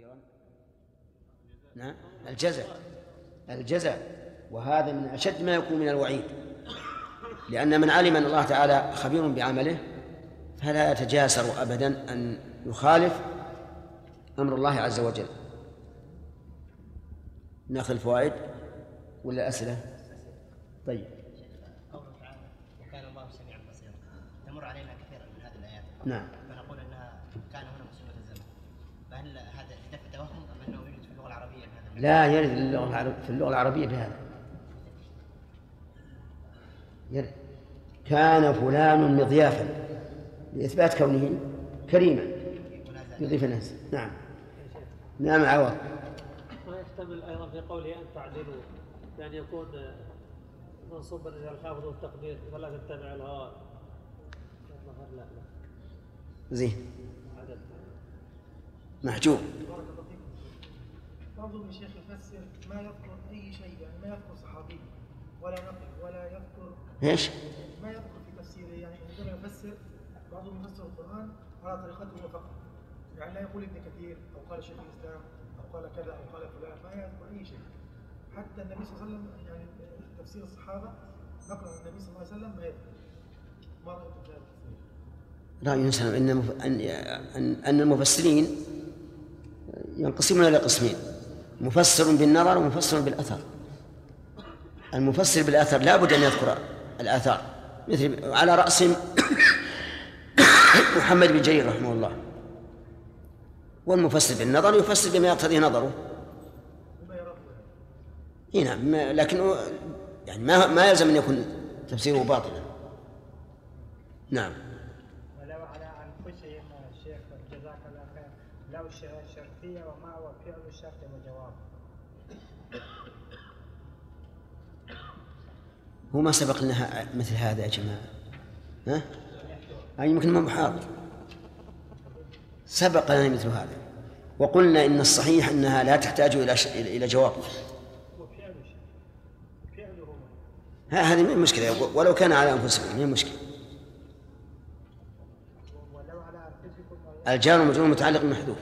خبيرا؟ نعم، الجزاء، وهذا من أشد ما يكون من الوعيد، لأن من علم أن الله تعالى خبير بعمله فلا يتجاسر أبدا أن يخالف أمر الله عز وجل. نأخذ الفوائد ولا أسئلة؟ طيب. قوله تعالى وكان الله سميعا بصيرا تمر علينا كثيرا من هذه الآيات. نعم. فنقول أنها كان هنا مسلمة الزمن، فهل هذا لدفع توهم أم أنه يوجد في اللغة العربية بهذا؟ لا يرد في اللغة العربية بهذا. يرد كان فلان مضيافا لإثبات كونه كريما يضيف الناس. نعم. نعم عوض. ويحتمل أيضا في قوله أن تعدلوا، يعني يكون منصوبا إلى الخافض والتقدير ولا تتبع الهوى. لا زين محجوب. بعضهم الشيخ يفسر ما يذكر أي شيء، يعني ما يذكر صحابي ولا نقل ولا يذكر ايش؟ ما يذكر في تفسيره، يعني عندما يفسر بعضهم يفسر القرآن على طريقته فقط، يعني لا يقول ابن كثير أو قال شيخ الإسلام أو قال كذا أو قال فلان، ما يذكر أي شيء. حتى النبي صلى الله عليه وسلم يعني تفسير الصحابة نقل عن النبي صلى الله عليه وسلم ما يذكر. ما رأيكم في هذا التفسير؟ رأي سلام أن المفسرين ينقسمون إلى قسمين: مفسر بالنظر ومفسر بالأثر. المفسر بالأثر لا بد أن يذكر الآثار، مثل على رأسهم محمد بن جرير رحمه الله. والمفسر بالنظر يفسر بما يقتضي نظره. نعم، لكن يعني ما يلزم أن يكون تفسيره باطلا. نعم. ولو على أنفسهم الشيخ جزاك الله خير، لو شرطية وما هو فعل الشرط وجواب. هو ما سبق لنا مثل هذا يا جماعة؟ ها؟ يمكن ما محاضر سبق لنا مثل هذا، وقلنا إن الصحيح أنها لا تحتاج إلى جواب. هذه من المشكلة، ولو كان على أنفسهم من المشكلة. الجار والمجرور متعلق بمحذوف.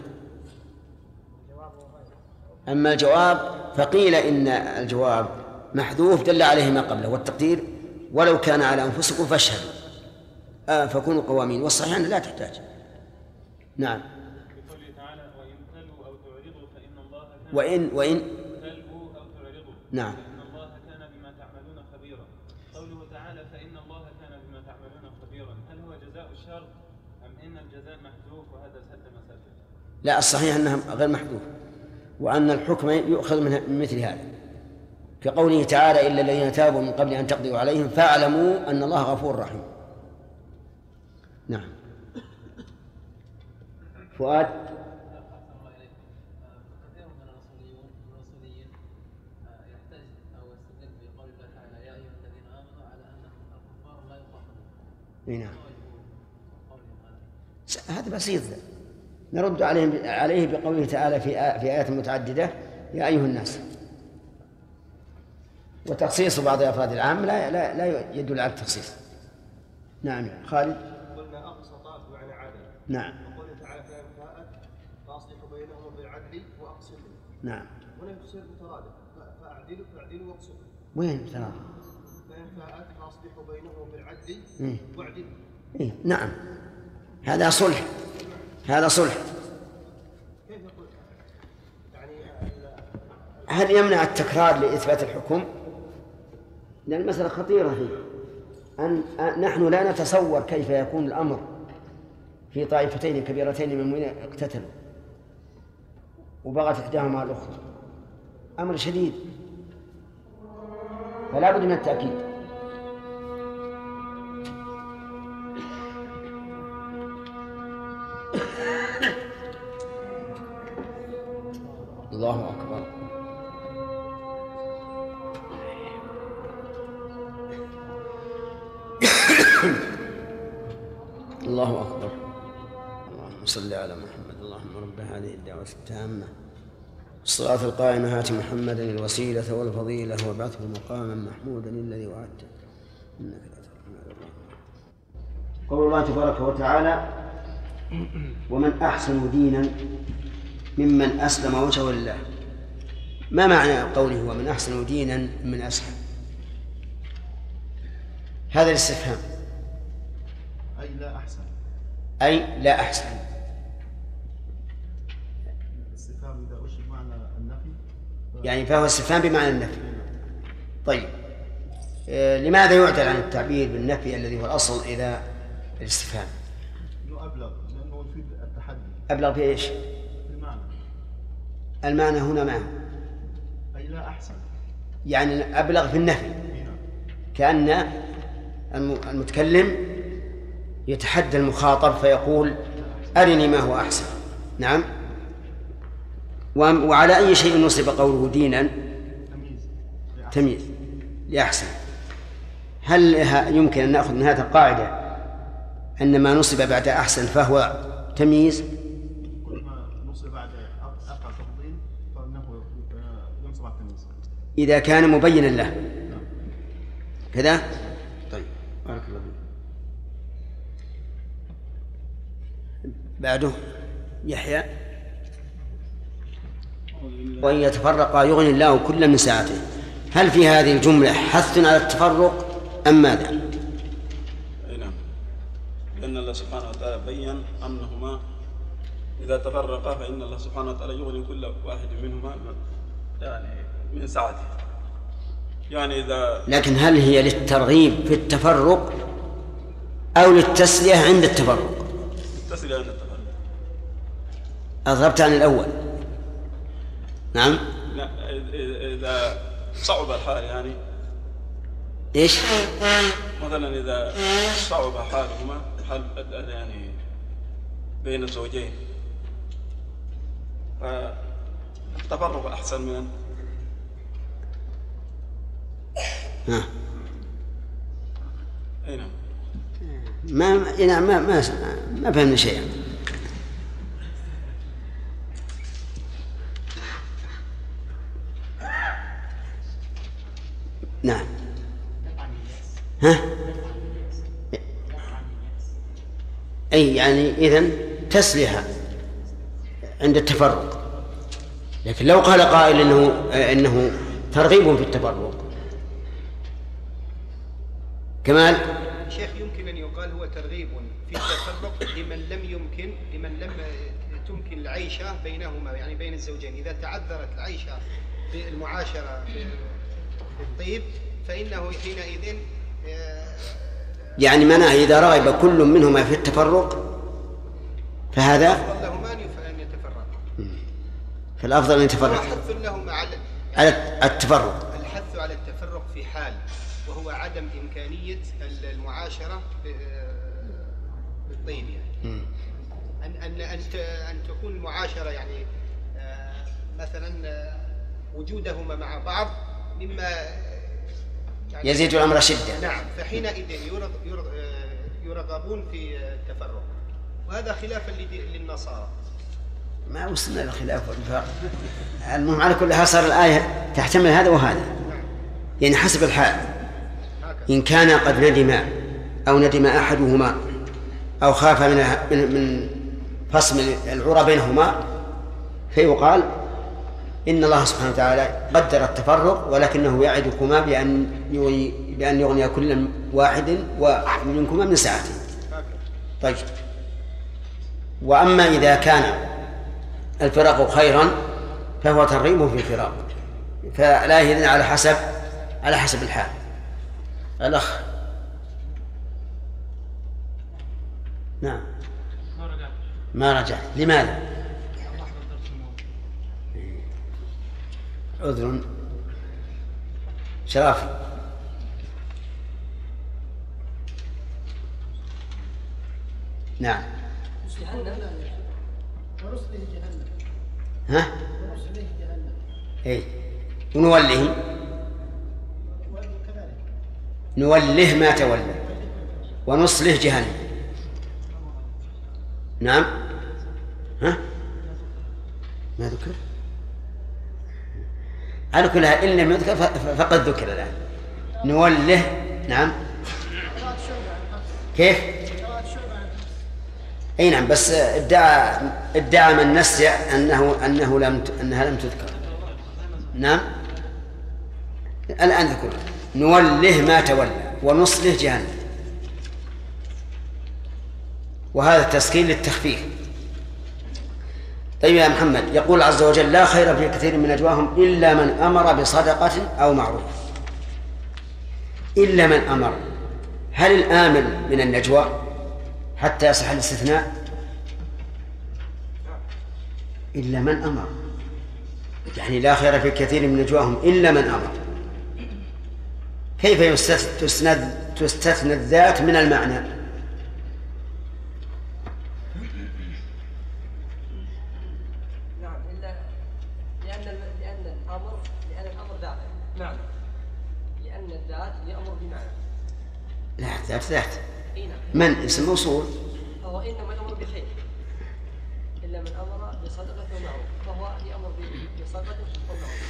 أما الجواب فقيل إن الجواب محذوف دل عليه ما قبله، والتقدير ولو كان على أنفسكم فاشهدوا فكونوا قوامين، والصحيح أنها لا تحتاج. نعم. بقوله تعالى وإن تلووا أو تعرضوا فإن الله كان وإن تلووا أو تعرضوا نعم فإن الله كان بما تعملون خبيرا. قوله تعالى فإن الله كان بما تعملون خبيرا، هل هو جزاء الشر أم إن الجزاء محذوف وهذا سد مسافة؟ لا، الصحيح أنها غير محذوف، وأن الحكم يؤخذ من مثل هذا، كقوله تعالى إلا الذين تابوا من قبل أن تقضوا عليهم فاعلموا أن الله غفور رحيم. نعم. فؤاد. كثير من الرسوليين يحتاج أو يستدل بقول الله تعالى يا أيها الذين آمنوا على أنهم الكفار لا يقاتلون. نعم. هذا بسيط، نرد عليه بقوله تعالى في آيات متعددة يا أيها الناس، وتخصيص بعض أفراد العام لا يدل على التخصيص. نعم. خالد. قلنا أقسط بمعنى عدل. نعم. وقوله تعالى فإن فاءت فأصلحوا بينهم بالعدل وأقسطوا. نعم. ولا يفسر بترادف، فاعدلوا واقسطوا. وين ترى؟ فإن فاءت فأصلحوا بينهم بالعدل واعدلوا. نعم، هذا صلح، هذا صلح. كيف يقول يعني هل يمنع التكرار لإثبات الحكم؟ لأن المسألة خطيرة فيه، نحن لا نتصور كيف يكون الأمر في طائفتين كبيرتين من المؤمنين اقتتلوا وبغت إحداهما على الأخرى، أمر شديد، فلا بد من التأكيد. الله أكبر. الله أكبر. اللهم صل على محمد. اللهم رب هذه الدعوة التامة الصلاة القائمة هات محمدا الوسيلة والفضيلة وابعثه مقاما محمودا الذي وعدته إنك لا تخلف الميعاد. قول الله تبارك وتعالى ومن أحسن دينا ممن أسلم وجهه لله. ما معنى قوله ومن أحسن دينا من أسلم؟ هذا الاستفهام أي لا أحسن. أي لا أحسن. الاستفهام إذا أشر معنى النفي يعني فهو استفهام بمعنى النفي. طيب لماذا يعدل عن التعبير بالنفي الذي هو الأصل إلى الاستفهام؟ إنه أبلغ لأنه يفيد التحدي. أبلغ في إيش؟ في المعنى. المعنى هنا ما أي لا أحسن. يعني أبلغ في النفي، كأن المتكلم يتحدى المخاطب فيقول أرني ما هو أحسن. نعم. وعلى أي شيء نصب قوله دينا؟ تمييز لأحسن. هل يمكن أن نأخذ من هذه القاعدة أن ما نصب بعد أحسن فهو تمييز؟ كل ما نصب بعد أقع تفضيل فإنه ينصب على التمييز إذا كان مبينا له كذا. طيب بارك الله فيك. بعده يحيى وإن يتفرقا يغني الله كلا من سعته. هل في هذه الجملة حث على التفرق أم ماذا؟ أي نعم، لأن الله سبحانه وتعالى بيّن أنهما إذا تفرقا فإن الله سبحانه وتعالى يغني كل واحد منهما يعني من سعته. يعني إذا لكن هل هي للترغيب في التفرق أو للتسلية عند التفرق؟ التسلية عند التفرق. أضربت عن الأول. نعم. لا إذا صعب الحال يعني إيش؟ مثلا إذا صعب حالهما حال يعني بين الزوجين فالتفرق أحسن من أي نعم. ما فهمنا شيئا. نعم. أي يعني إذن تسليها عند التفرق. لكن لو قال قائل إنه ترغيب في التفرق. كمال. شيخ يمكن أن يقال هو ترغيب في التفرق لمن لم تمكن العيشة بينهما، يعني بين الزوجين. إذا تعذرت العيشة بالمعاشرة بالطيب فإنه حينئذ يعني معناه إذا رغب كل منهما في التفرق فهذا الأفضل لهما أن يتفرقا. فالأفضل أن يتفرقا. الحث لهما على التفرق. الحث على التفرق في حال وهو عدم إمكانية المعاشرة بالطيب، يعني أن تكون المعاشرة يعني مثلا وجودهما مع بعض مما يعني يزيد الأمر شدة. نعم. فحينئذ يرغبون في التفرق، وهذا خلافا للنصارى. ما وصلنا للخلاف والفرق. المهم على كل حال صار الآية تحتمل هذا وهذا، يعني حسب الحال. إن كان قد ندم أو ندم أحدهما أو خاف من فصل العرى بينهما فيقال إن الله سبحانه وتعالى قدر التفرق ولكنه يعدكما بأن يغني كل واحد منكما من سعته. طيب. وأما إذا كان الفراق خيرا فهو ترغيب في الفراق، فلا يهدن على حسب الحال. الأخ. نعم. ما رجعت. لماذا؟ عذر. شرافي. نعم. ورسله جهنم. ها؟ ورسله جهنم. اي ونوله نوله ما تولى ونصله جهنم. نعم. ها؟ ما ذكر؟ على كل حال إن لم يذكر فقد ذكر الآن. نوله. نعم. كيف؟ أي نعم، بس ادعى من نسع أنها لم تذكر. نعم، الآن ذكر نوله ما تولى ونصله جهنم، وهذا التسكين للتخفيف. طيب يا محمد، يقول عز وجل: لا خير في كثير من نجواهم إلا من أمر بصدقة أو معروف. إلا من أمر، هل الآمر من النجوى حتى يصح الاستثناء؟ إلا من أمر، يعني لا خير في كثير من نجواهم إلا من أمر. كيف تستثنى الذات من المعنى؟ نعم، إلا لأن الأمر ذات. نعم، لأن الذات يأمر بمعنى. لا، ذات من اسم موصول، هو إنما الأمر بخير. إلا من أمر بصدقة ومعروف، فهو يأمر بصدقة ومعروف.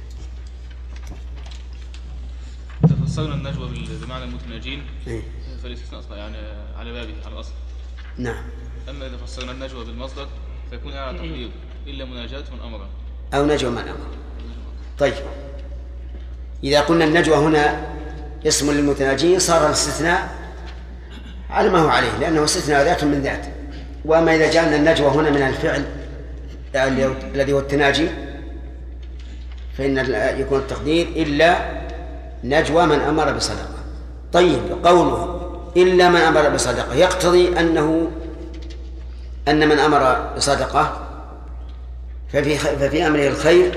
تفسرنا النجوى بمعنى المتناجين فالاستثناء يعني على بابه على الأصل. نعم. أما إذا فسرنا النجوى بالمصدر فيكون على تقدير إلا مناجاة من أمر أو نجوى من أمر. طيب، إذا قلنا النجوى هنا اسم للمتناجين صار الاستثناء على ما هو عليه، لأنه استثناء ذات من ذات. وأما إذا جعلنا النجوى هنا من الفعل الذي هو التناجي فإن يكون التقدير إلا نجوى من أمر بصدقة. طيب، قوله إلا من أمر بصدقة يقتضي أن من أمر بصدقة ففي أمره الخير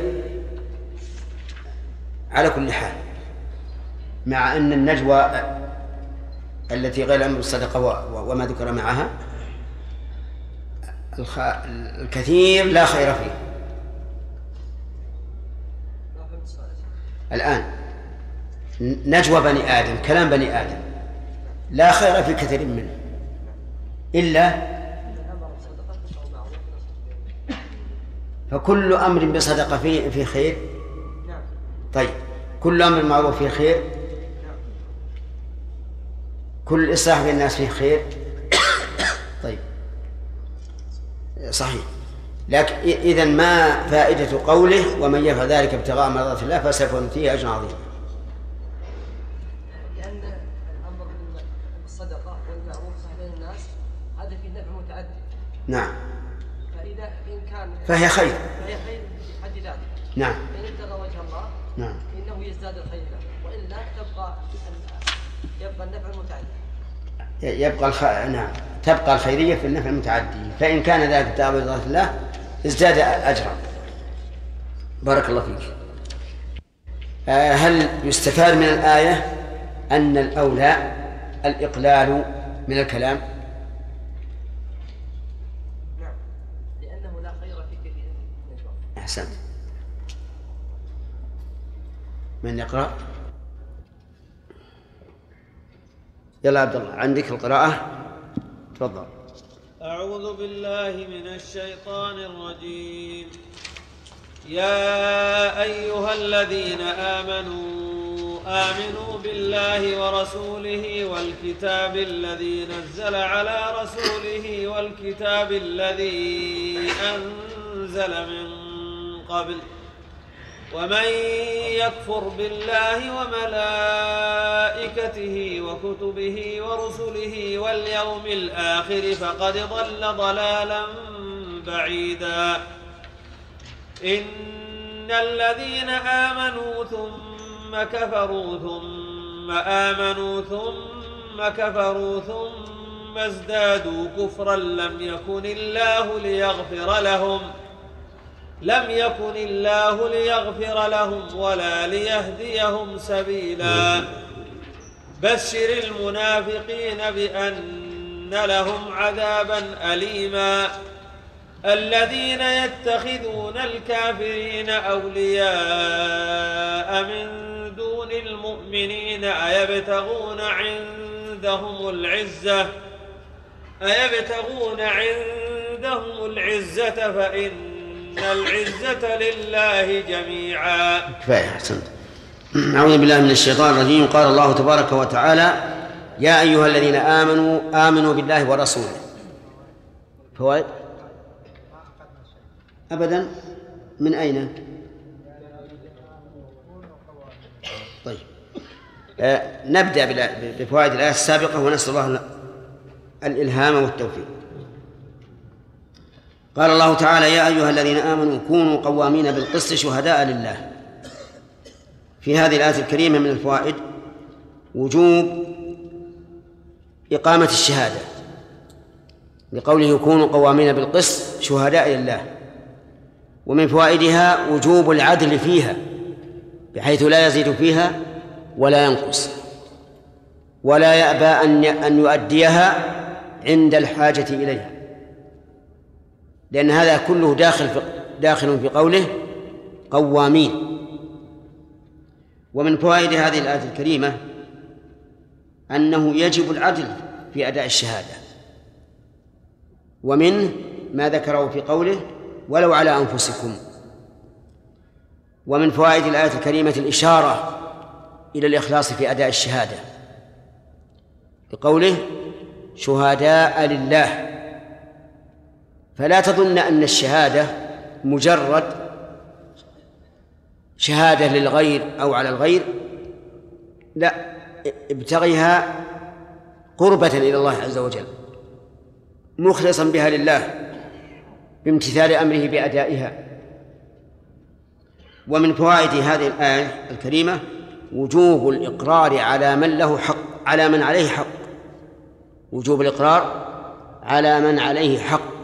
على كل حال، مع أن النجوى التي غير أمر الصدقة وما ذكر معها الكثير لا خير فيه. الآن نجوى بني آدم، كلام بني آدم، لا خير في كثير منه إلا فكل أمر بصدقة في خير. طيب، كل أمر معروف فيه خير، كل إصلاح بين الناس فيه خير. طيب، صحيح، لكن إذن ما فائدة قوله ومن يفعل ذلك ابتغاء مرضات الله فسوف نؤتيه أجرا عظيما؟ لأن الأمر بالصدقة والمعروف بين الناس هذا فيه نفع متعدد. نعم. فإذا إن كان فهي خير في حد ذاته. نعم. إن ابتغى وجه الله نعم إنه يزداد الخير له، وإلا يبقى النفع المتعدي. نعم، تبقى الخيرية في النفع المتعدي، فإن كان ذلك ابتغاء مرضات الله ازداد أجرا. بارك الله فيك. هل يستفاد من الآية أن الأولى الإقلال من الكلام؟ نعم، لأنه لا خير في كثير من النجوى. أحسنت. من يقرأ؟ يلا عبد الله، عندك القراءة، تفضل. أعوذ بالله من الشيطان الرجيم. يا أيها الذين آمنوا بالله ورسوله والكتاب الذي نزل على رسوله والكتاب الذي أنزل من قبل، ومن يكفر بالله وملائكته وكتبه ورسله واليوم الآخر فقد ضل ضلالا بعيدا. إن الذين آمنوا ثم كفروا ثم آمنوا ثم كفروا ثم ازدادوا كفرا لم يكن الله ليغفر لهم ولا ليهديهم سبيلا. بشر المنافقين بأن لهم عذابا أليما. الذين يتخذون الكافرين أولياء من دون المؤمنين أيبتغون عندهم العزة فإن العزة لله جميعا. كفاية، أحسنت. أعوذ بالله من الشيطان الرجيم. قال الله تبارك وتعالى: يا أيها الذين آمنوا بالله ورسوله. فوائد أبدا. من أين؟ طيب نبدأ بفوائد الآية السابقة ونسأل الله الإلهام والتوفيق. قال الله تعالى: يا أيها الذين آمنوا كونوا قوامين بالقسط شهداء لله. في هذه الآية الكريمة من الفوائد وجوب إقامة الشهادة، لقوله كونوا قوامين بالقسط شهداء لله. ومن فوائدها وجوب العدل فيها، بحيث لا يزيد فيها ولا ينقص، ولا يأبى أن يؤديها عند الحاجة إليها، لأن هذا كله داخل في قوله قوامين. ومن فوائد هذه الآية الكريمة أنه يجب العدل في أداء الشهادة، ومنه ما ذكره في قوله ولو على أنفسكم. ومن فوائد الآية الكريمة الإشارة إلى الإخلاص في أداء الشهادة، بقوله شهداء لله. فلا تظن أن الشهادة مجرد شهادة للغير أو على الغير، لا، ابتغيها قربة إلى الله عز وجل، مخلصا بها لله بامتثال أمره بأدائها. ومن فوائد هذه الآية الكريمة وجوب الإقرار على من له حق، على من عليه حق، وجوب الإقرار على من عليه حق،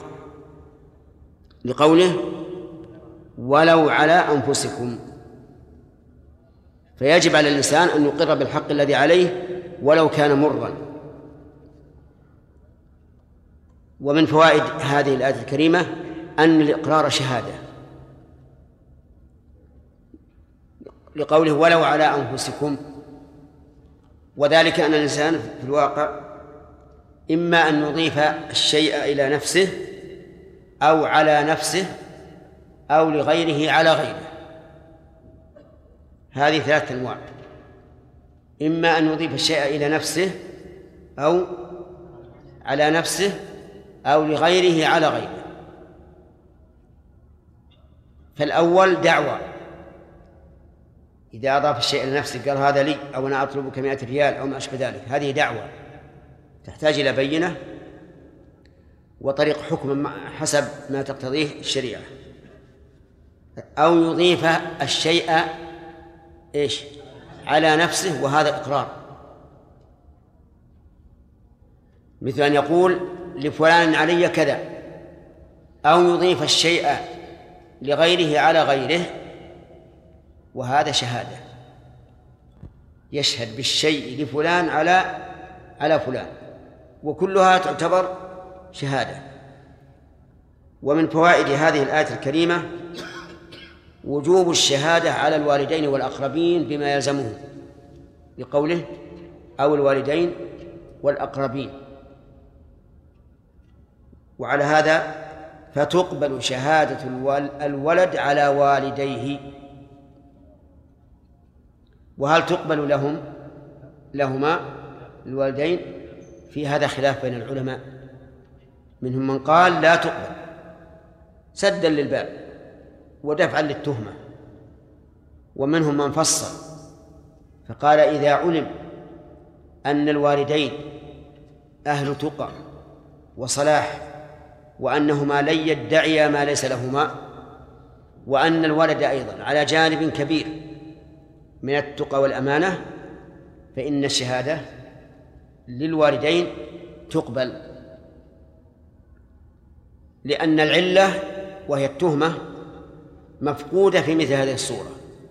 لقوله ولو على أنفسكم. فيجب على الإنسان أن يقر بالحق الذي عليه ولو كان مرا. ومن فوائد هذه الآية الكريمة أن الإقرار شهادة، لقوله ولو على أنفسكم، وذلك أن الإنسان في الواقع إما أن يضيف الشيء إلى نفسه أو على نفسه أو لغيره على غيره. هذه 3 أنواع: إما أن يضيف الشيء إلى نفسه أو على نفسه أو لغيره على غيره. فالأول دعوة، إذا أضاف الشيء إلى نفسه قال هذا لي أو أنا أطلبك 100 ريال أو ما أشبه ذلك، هذه دعوة تحتاج إلى بينة وطريق حكم حسب ما تقتضيه الشريعة. أو يضيف الشيء على نفسه، وهذا إقرار، مثل أن يقول لفلان علي كذا، أو يضيف الشيء لغيره على غيره، وهذا شهادة، يشهد بالشيء لفلان على فلان، وكلها تعتبر شهادة. ومن فوائد هذه الآية الكريمة وجوب الشهادة على الوالدين والأقربين بما يلزمهم، لقوله أو الوالدين والأقربين. وعلى هذا فتقبل شهادة الولد على والديه. وهل تقبل لهما الوالدين؟ في هذا خلاف بين العلماء، منهم من قال لا تقبل سدا للباب ودفعا للتهمة، ومنهم من فصل فقال إذا علم أن الوالدين أهل تقى وصلاح، وأنهما لن يدعيا ما ليس لهما، وأن الولد أيضا على جانب كبير من التقى والأمانة، فإن الشهادة للوالدين تقبل، لأن العلة وهي التهمة مفقودة في مثل هذه الصورة.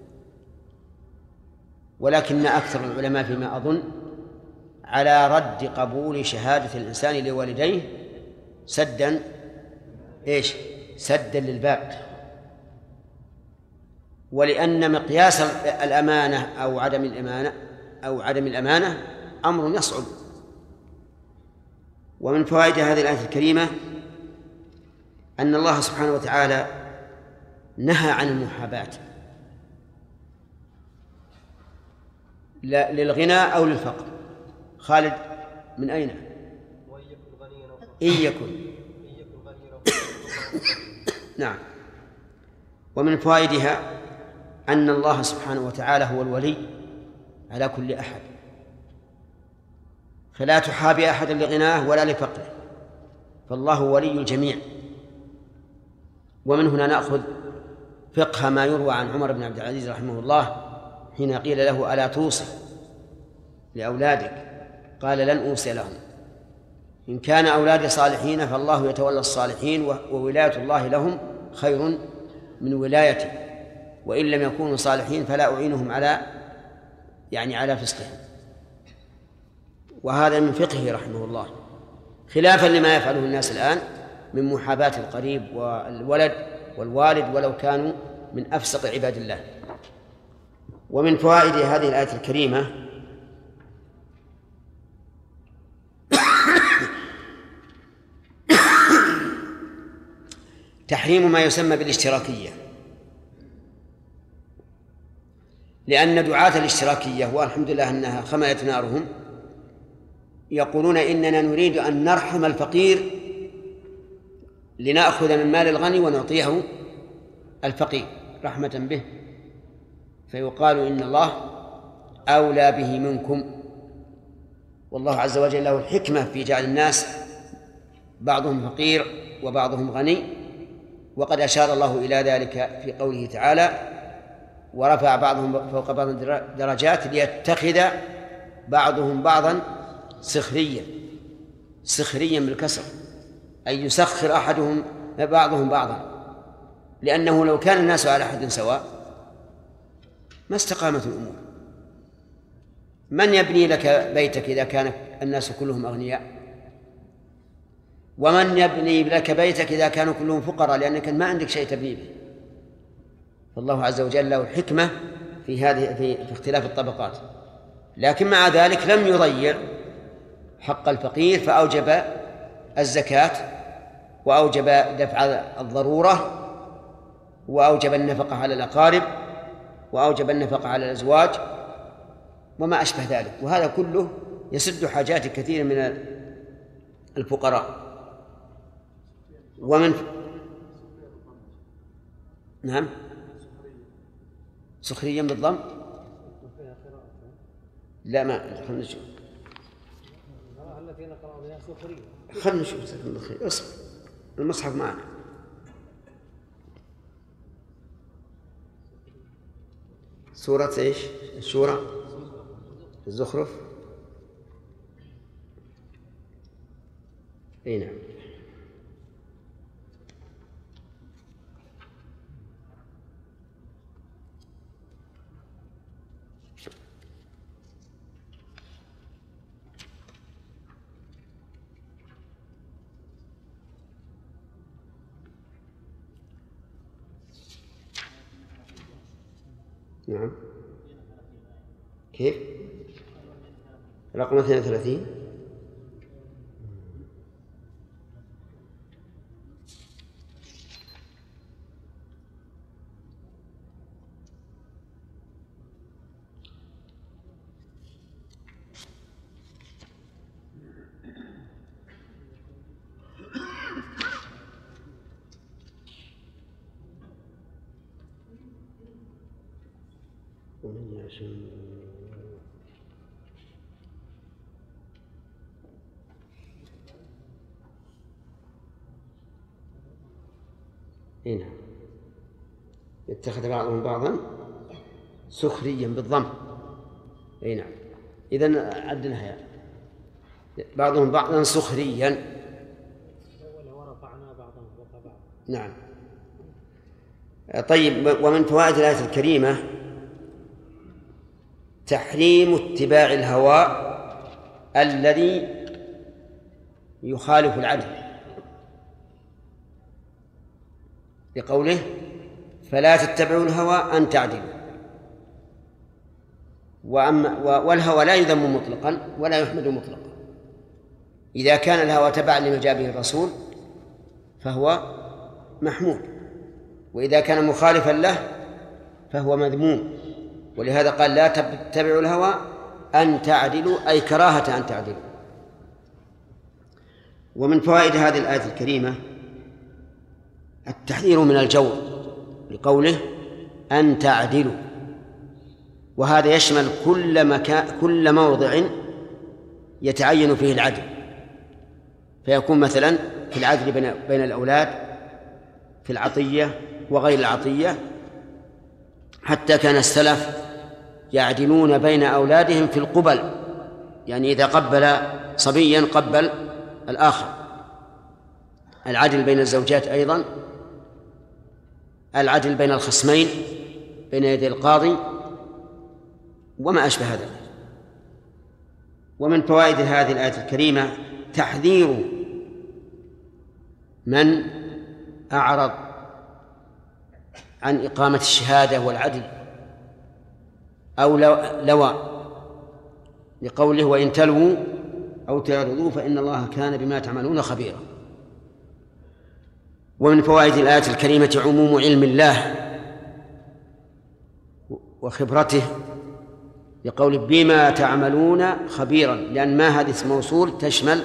ولكن أكثر العلماء فيما أظن على رد قبول شهادة الإنسان لوالديه سدا سدا للباب، ولأن مقياس الأمانة أو عدم الأمانة أمر يصعب. ومن فوائد هذه الآية الكريمة أن الله سبحانه وتعالى نهى عن المحاباة للغنى أو للفقر. خالد من أين؟ إن يكن نعم. ومن فوائدها أن الله سبحانه وتعالى هو الولي على كل أحد، فلا تحابي أحدا لغناه ولا لفقره، فالله ولي الجميع. ومن هنا نأخذ فقه ما يروى عن عمر بن عبد العزيز رحمه الله حين قيل له: ألا توصي لأولادك؟ قال: لن أوصي لهم، إن كان أولادي صالحين فالله يتولى الصالحين، وولاية الله لهم خير من ولايتي، وإن لم يكونوا صالحين فلا أعينهم على فسقهم. وهذا من فقهه رحمه الله، خلافا لما يفعله الناس الآن من محاباة القريب والولد والوالد ولو كانوا من أفسق عباد الله. ومن فوائد هذه الآية الكريمة تحريم ما يسمى بالاشتراكية، لأن دعاة الاشتراكية والحمد لله أنها خملت نارهم يقولون: إننا نريد أن نرحم الفقير لنأخذ من مال الغني ونعطيه الفقير رحمة به، فيقال إن الله أولى به منكم، والله عز وجل له الحكمة في جعل الناس بعضهم فقير وبعضهم غني، وقد أشار الله إلى ذلك في قوله تعالى: ورفع بعضهم فوق بعض درجات ليتخذ بعضهم بعضا سخريا بالكسر، أي يسخر أحدهم بعضهم بعضا، لأنه لو كان الناس على حد سواء ما استقامت الأمور. من يبني لك بيتك إذا كان الناس كلهم أغنياء؟ ومن يبني لك بيتك إذا كانوا كلهم فقراء، لأنك ما عندك شيء تبني به؟ فالله عز وجل له الحكمة في اختلاف الطبقات، لكن مع ذلك لم يضيع حق الفقير، فأوجب الزكاة، وأوجب دفع الضرورة، وأوجب النفقة على الأقارب، وأوجب النفقة على الأزواج وما أشبه ذلك، وهذا كله يسد حاجات كثير من الفقراء. ومن نعم سخريا بالضم، لا ما خلنا نشوف، خلنا نشوف اصبر المصحف معنا. سورة ايش؟ الشورى، الزخرف، اي نعم. نعم. كيف؟ رقم 32. هنا يتخذ بعضهم بعضا سخريا بالضم. اي نعم. اذن عدناها بعضهم بعضا سخريا. ورفعنا بعضهم فوق بعض. نعم. طيب، ومن فوائد الآية الكريمة تحريم اتباع الهوى الذي يخالف العدل، لقوله: فلا تتبعوا الهوى أن تعدلوا. والهوى لا يذم مطلقا ولا يحمد مطلقا، إذا كان الهوى تبعا لما جاء به الرسول فهو محمود، وإذا كان مخالفا له فهو مذموم. ولهذا قال: لا تتبعوا الهوى أن تعدلوا، أي كراهة أن تعدلوا. ومن فوائد هذه الآية الكريمة التحذير من الجور لقوله أن تعدلوا، وهذا يشمل كل موضع يتعين فيه العدل، فيكون مثلا في العدل بين الأولاد، في العطية وغير العطية، حتى كان السلف يعدلون بين أولادهم في القبل، يعني إذا قبل صبيا قبل الآخر. العدل بين الزوجات أيضا، العدل بين الخصمين بين يدي القاضي وما أشبه ذلك. ومن فوائد هذه الآية الكريمة تحذير من أعرض عن إقامة الشهادة والعدل أو لوى، لقوله وإن تلووا أو تعرضوا فإن الله كان بما تعملون خبيرا. ومن فوائد الآية الكريمة عموم علم الله وخبرته، لقوله بما تعملون خبيرا، لأن ما هذه اسم موصول تشمل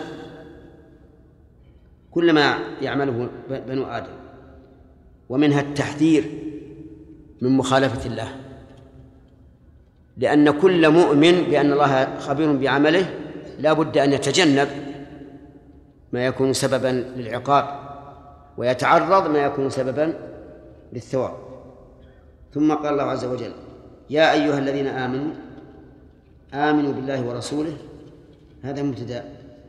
كل ما يعمله بنو آدم. ومنها التحذير من مخالفة الله، لأن كل مؤمن بأن الله خبير بعمله لا بد أن يتجنب ما يكون سببا للعقاب ويتعرض ما يكون سببا للثواب. ثم قال الله عز وجل يا أيها الذين آمنوا بالله ورسوله. هذا مبتدأ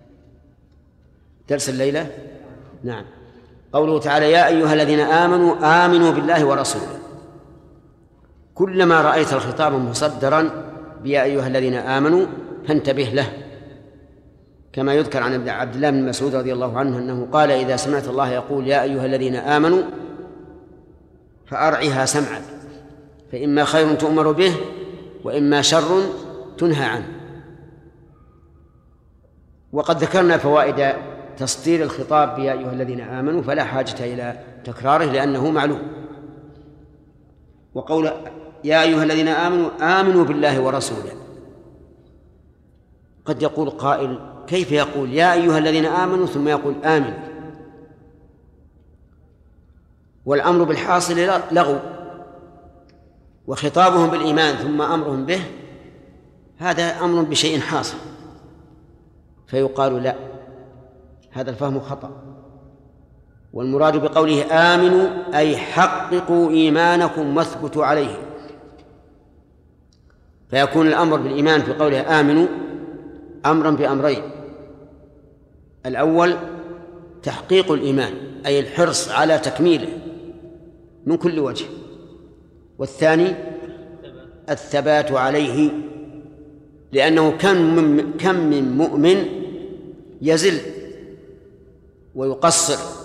درس الليلة. نعم، قوله تعالى يا أيها الذين آمنوا بالله ورسوله، كلما رأيت الخطاب مصدرا بيا أيها الذين آمنوا فانتبه له، كما يذكر عن عبد الله بن مسعود رضي الله عنه أنه قال إذا سمعت الله يقول يا أيها الذين آمنوا فأرعها سمعك، فإما خير تؤمر به وإما شر تنهى عنه. وقد ذكرنا فوائد تصدير الخطاب يا أيها الذين آمنوا، فلا حاجة إلى تكراره لأنه معلوم. وقول يا أيها الذين آمنوا بالله ورسوله، قد يقول قائل كيف يقول يا أيها الذين آمنوا ثم يقول آمنوا؟ والأمر بالحاصل لغو، وخطابهم بالإيمان ثم أمرهم به هذا أمر بشيء حاصل، فيقال لا، هذا الفهم خطأ. والمراد بقوله آمنوا أي حققوا إيمانكم واثبتوا عليه، فيكون الأمر بالإيمان في قوله آمنوا أمرا بأمرين: الأول تحقيق الإيمان أي الحرص على تكميله من كل وجه، والثاني الثبات عليه، لأنه كم من مؤمن يزل ويقصر.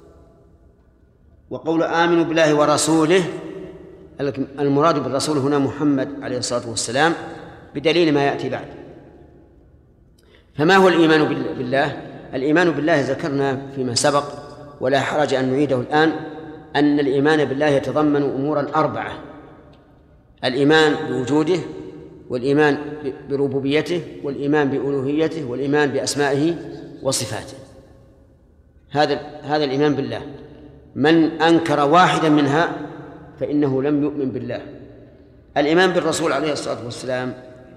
وقول آمنوا بالله ورسوله، المراد بالرسول هنا محمد عليه الصلاة والسلام بدليل ما يأتي بعد. فما هو الإيمان بالله؟ الإيمان بالله ذكرنا فيما سبق ولا حرج أن نعيده الآن، أن الإيمان بالله يتضمن أمورا 4: الإيمان بوجوده، والإيمان بربوبيته، والإيمان بألوهيته، والإيمان بأسمائه وصفاته. هذا الإيمان بالله. من أنكر واحدا منها فإنه لم يؤمن بالله. الإيمان بالرسول عليه الصلاة والسلام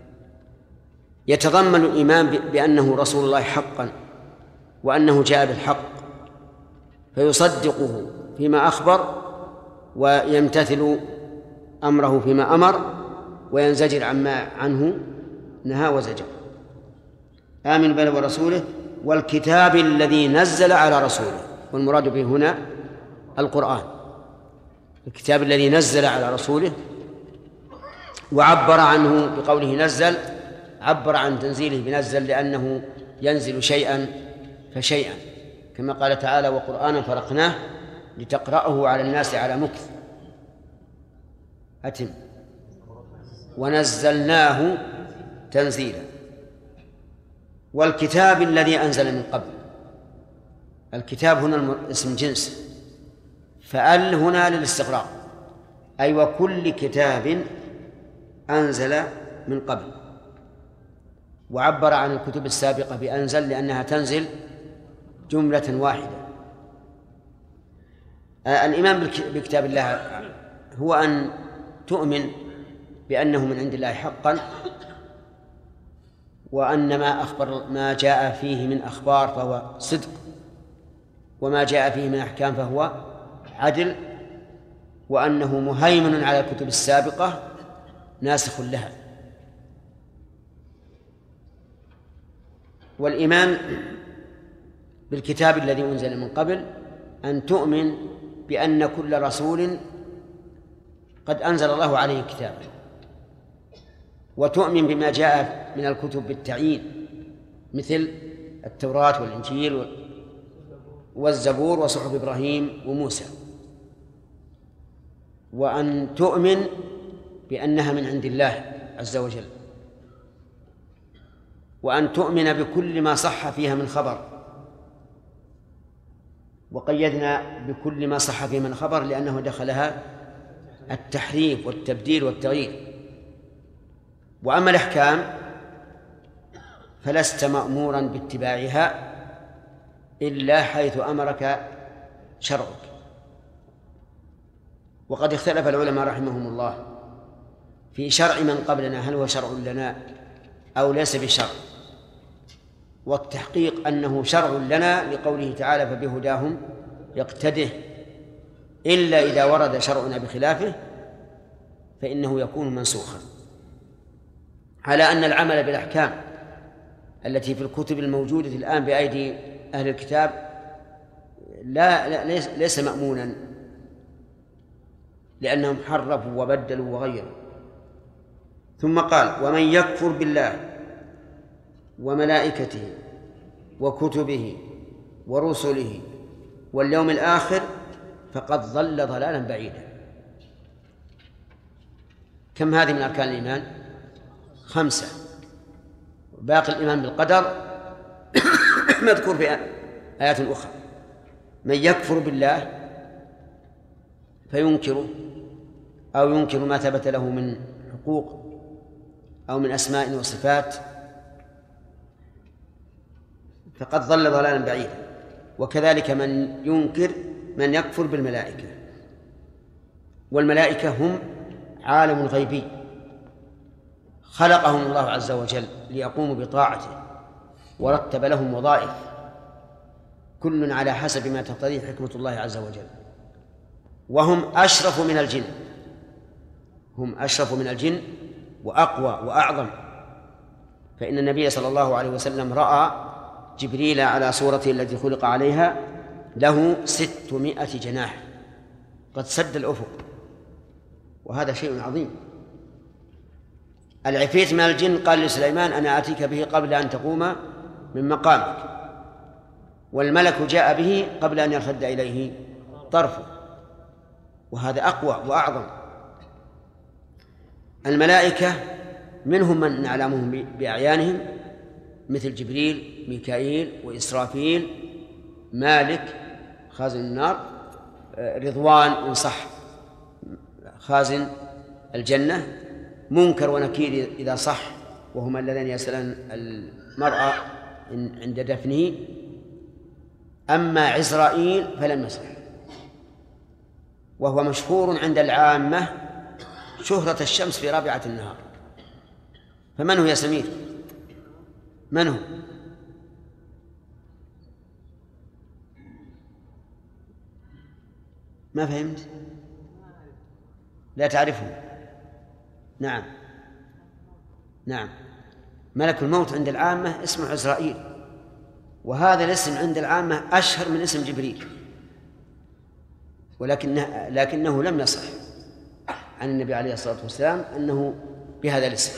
يتضمن الإيمان بأنه رسول الله حقا، وأنه جاء بالحق، فيصدقه فيما أخبر ويمتثل أمره فيما أمر وينزجر عما عنه نهى وزجر. آمن بالله ورسوله والكتاب الذي نزل على رسوله، والمراد به هنا القرآن، الكتاب الذي نزل على رسوله. وعبر عنه بقوله نزل، عبر عن تنزيله بنزل لأنه ينزل شيئا فشيئا، كما قال تعالى وقرآنا فرقناه لتقرأه على الناس على مكث. أتم ونزلناه تنزيلا. والكتاب الذي أنزل من قبل، الكتاب هنا اسم جنس، فأل هنا للاستغراق، أي وكل كتاب أنزل من قبل. وعبر عن الكتب السابقة بأنزل لأنها تنزل جملة واحدة. الإيمان بكتاب الله هو أن تؤمن بأنه من عند الله حقا، وأن ما جاء فيه من أخبار فهو صدق، وما جاء فيه من أحكام فهو عدل، وأنه مهيمن على الكتب السابقة ناسخ لها. والإيمان بالكتاب الذي أنزل من قبل أن تؤمن بأن كل رسول قد أنزل الله عليه كتابا، وتؤمن بما جاء من الكتب بالتعيين مثل التوراة والإنجيل والزبور وصحف إبراهيم وموسى، وأن تؤمن بأنها من عند الله عز وجل، وأن تؤمن بكل ما صح فيها من خبر، وقيدنا بكل ما صح فيه من خبر لأنه دخلها التحريف والتبديل والتغيير. وأما الأحكام فلست مأمورا باتباعها إلا حيث أمرك شرعك. وقد اختلف العلماء رحمهم الله في شرع من قبلنا هل هو شرع لنا أو ليس بشرع، والتحقيق أنه شرع لنا لقوله تعالى فبهداهم يقتده، إلا إذا ورد شرعنا بخلافه فإنه يكون منسوخا. على أن العمل بالأحكام التي في الكتب الموجودة الآن بأيدي أهل الكتاب ليس مأمونا، لأنهم حرفوا وبدلوا وغيروا. ثم قال ومن يكفر بالله وملائكته وكتبه ورسله واليوم الآخر فقد ضل ضلالا بعيدا. كم هذه من أركان الإيمان؟ 5. باقي الإيمان بالقدر مذكور في آيات أخرى. من يكفر بالله فينكره أو ينكر ما ثبت له من حقوق أو من أسماء وصفات فقد ضل ضلالا بعيدا. وكذلك من يكفر بالملائكة، والملائكة هم عالم غيبي خلقهم الله عز وجل ليقوموا بطاعته، ورتب لهم وظائف كل على حسب ما تقتضيه حكمة الله عز وجل، وهم أشرف من الجن، هم أشرف من الجن وأقوى وأعظم. فإن النبي صلى الله عليه وسلم رأى جبريل على صورته التي خلق عليها له 600 جناح قد سد الأفق، وهذا شيء عظيم. العفريت من الجن قال لسليمان أنا آتيك به قبل أن تقوم من مقامك، والملك جاء به قبل أن يرتد إليه طرفه، وهذا أقوى وأعظم. الملائكة منهم من نعلمهم بأعيانهم مثل جبريل، ميكائيل، وإسرافيل، مالك خازن النار، رضوان إن صح خازن الجنة، منكر ونكير إذا صح وهما الذين يسألن المرأة عند دفنه. أما عزرائيل فلم يصح، وهو مشهور عند العامة شهرة الشمس في رابعة النهار. فمن هو يا سمير؟ من هو؟ ما فهمت؟ لا تعرفه؟ نعم نعم، ملك الموت عند العامة اسمه عزرائيل، وهذا الاسم عند العامة أشهر من اسم جبريل، لكنه لم يصح عن النبي عليه الصلاة والسلام أنه بهذا الاسم.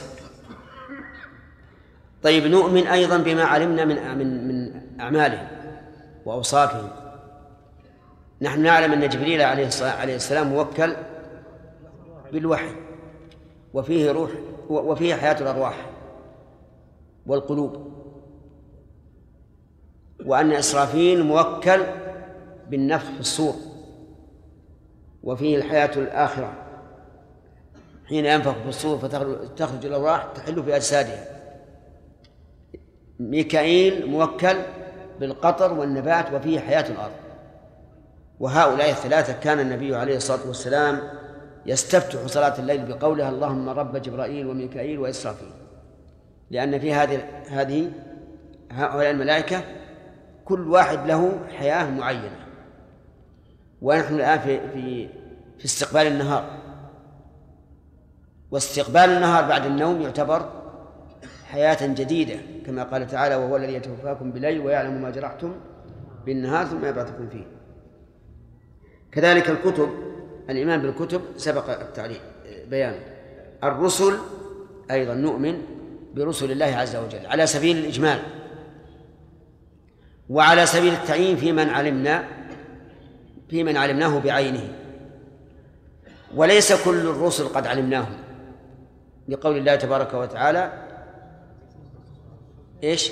طيب، نؤمن أيضا بما علمنا من أعمالهم وأوصافهم. نحن نعلم أن جبريل عليه السلام موكل بالوحي، وفيه روح وفيه حياة الأرواح والقلوب، وأن إسرافيل موكل بالنفخ في الصور، وفيه الحياة الآخرة حين ينفخ في الصور فتخرج الأرواح تحل في أجسادها. ميكائيل موكل بالقطر والنبات وفيه حياة الأرض. وهؤلاء الثلاثة كان النبي عليه الصلاة والسلام يستفتح صلاة الليل بقولها اللهم رب جبرائيل وميكائيل وإسرافيل، لأن في هؤلاء الملائكة كل واحد له حياة معينة. ونحن الآن في استقبال النهار، واستقبال النهار بعد النوم يعتبر حياة جديدة، كما قال تعالى وهو الذي يتوفاكم بالليل ويعلم ما جرحتم بالنهار ثم يبعثكم فيه. كذلك الكتب، الإيمان بالكتب سبق التعليق بيانه. الرسل أيضا نؤمن برسل الله عز وجل على سبيل الإجمال وعلى سبيل التعيين في من علمناه بعينه، وليس كل الرسل قد علمناهم، لقول الله تبارك وتعالى إيش؟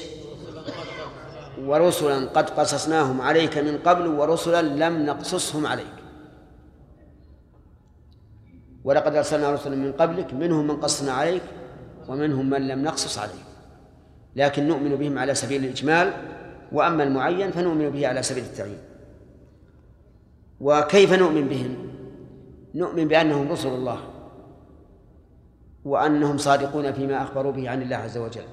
ورسلا قد قصصناهم عليك من قبل ورسلا لم نقصصهم عليك، ولقد أرسلنا رسلا من قبلك منهم من قصصنا عليك ومنهم من لم نقصص عليك، لكن نؤمن بهم على سبيل الإجمال، وأما المعين فنؤمن به على سبيل التعيين. وكيف نؤمن بهم؟ نؤمن بأنهم رسل الله، وأنهم صادقون فيما أخبروا به عن الله عز وجل،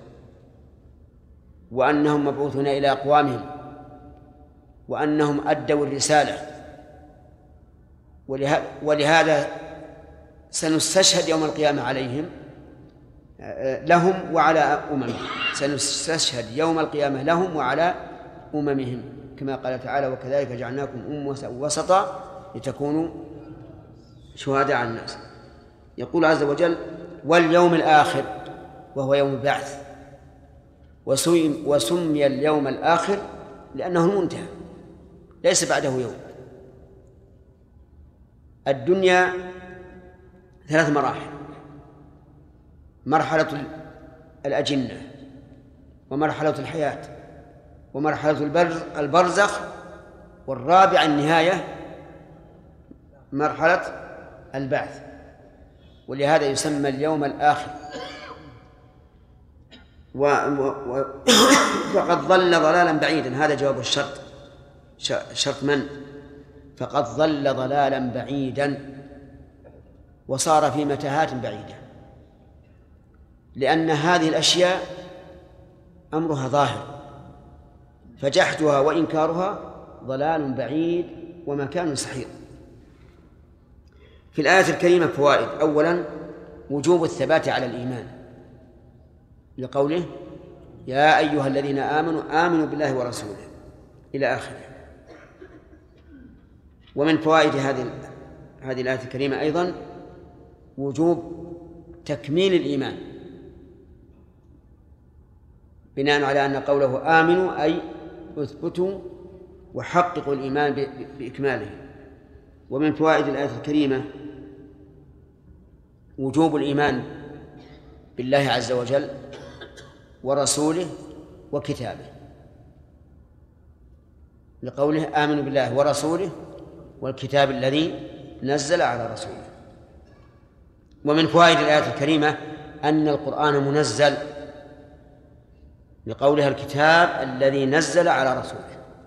وأنهم مبعوثون إلى أقوامهم، وأنهم أدوا الرسالة. ولهذا سنستشهد يوم القيامة عليهم لهم وعلى أممهم، سنستشهد يوم القيامة لهم وعلى أممهم، كما قال تعالى وكذلك جعلناكم أمة وسطا لتكونوا شهداء على الناس. يقول عز وجل واليوم الآخر وهو يوم البعث، وسمي اليوم الآخر لأنه المنتهى ليس بعده يوم. الدنيا 3 مراحل: مرحلة الأجنة، ومرحلة الحياة، ومرحلة البرزخ، والرابعة النهاية مرحلة البعث. ولهذا يسمى اليوم الآخر. فقد ضل ضلالا بعيدا، هذا جواب الشرط، شرط من؟ فقد ضل ضلالا بعيدا وصار في متاهات بعيدة، لأن هذه الأشياء أمرها ظاهر، فجحدها وإنكارها ضلال بعيد ومكان سحيق. في الآية الكريمة فوائد: أولا وجوب الثبات على الإيمان، لقوله يا أيها الذين آمنوا بالله ورسوله إلى آخره. ومن فوائد هذه الآية الكريمة أيضا وجوب تكميل الإيمان، بناء على أن قوله آمنوا أي اثبتوا وحققوا الإيمان بإكماله. ومن فوائد الآية الكريمة وجوب الإيمان بالله عز وجل ورسوله وكتابه، لقوله آمنوا بالله ورسوله والكتاب الذي نزل على رسوله. ومن فوائد الآية الكريمة أن القرآن منزل، لقولها الكتاب الذي نزل على رسوله.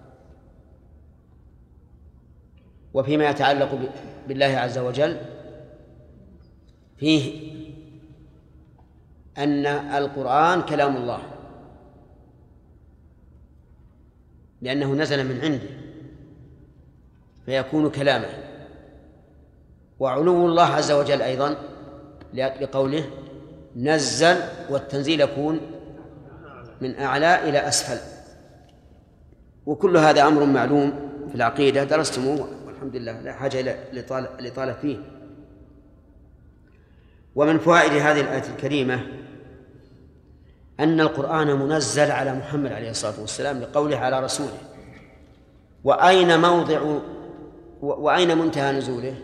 وفيما يتعلق بالله عز وجل فيه أن القرآن كلام الله، لأنه نزل من عنده فيكون كلامه. وعلو الله عز وجل أيضا لقوله نزل، والتنزيل يكون من أعلى إلى أسفل. وكل هذا أمر معلوم في العقيدة درستموه والحمد لله، لا حاجة إلى الإطالة فيه. ومن فوائد هذه الآية الكريمة أن القرآن منزل على محمد عليه الصلاة والسلام، لقوله على رسوله. وأين منتهى نزوله؟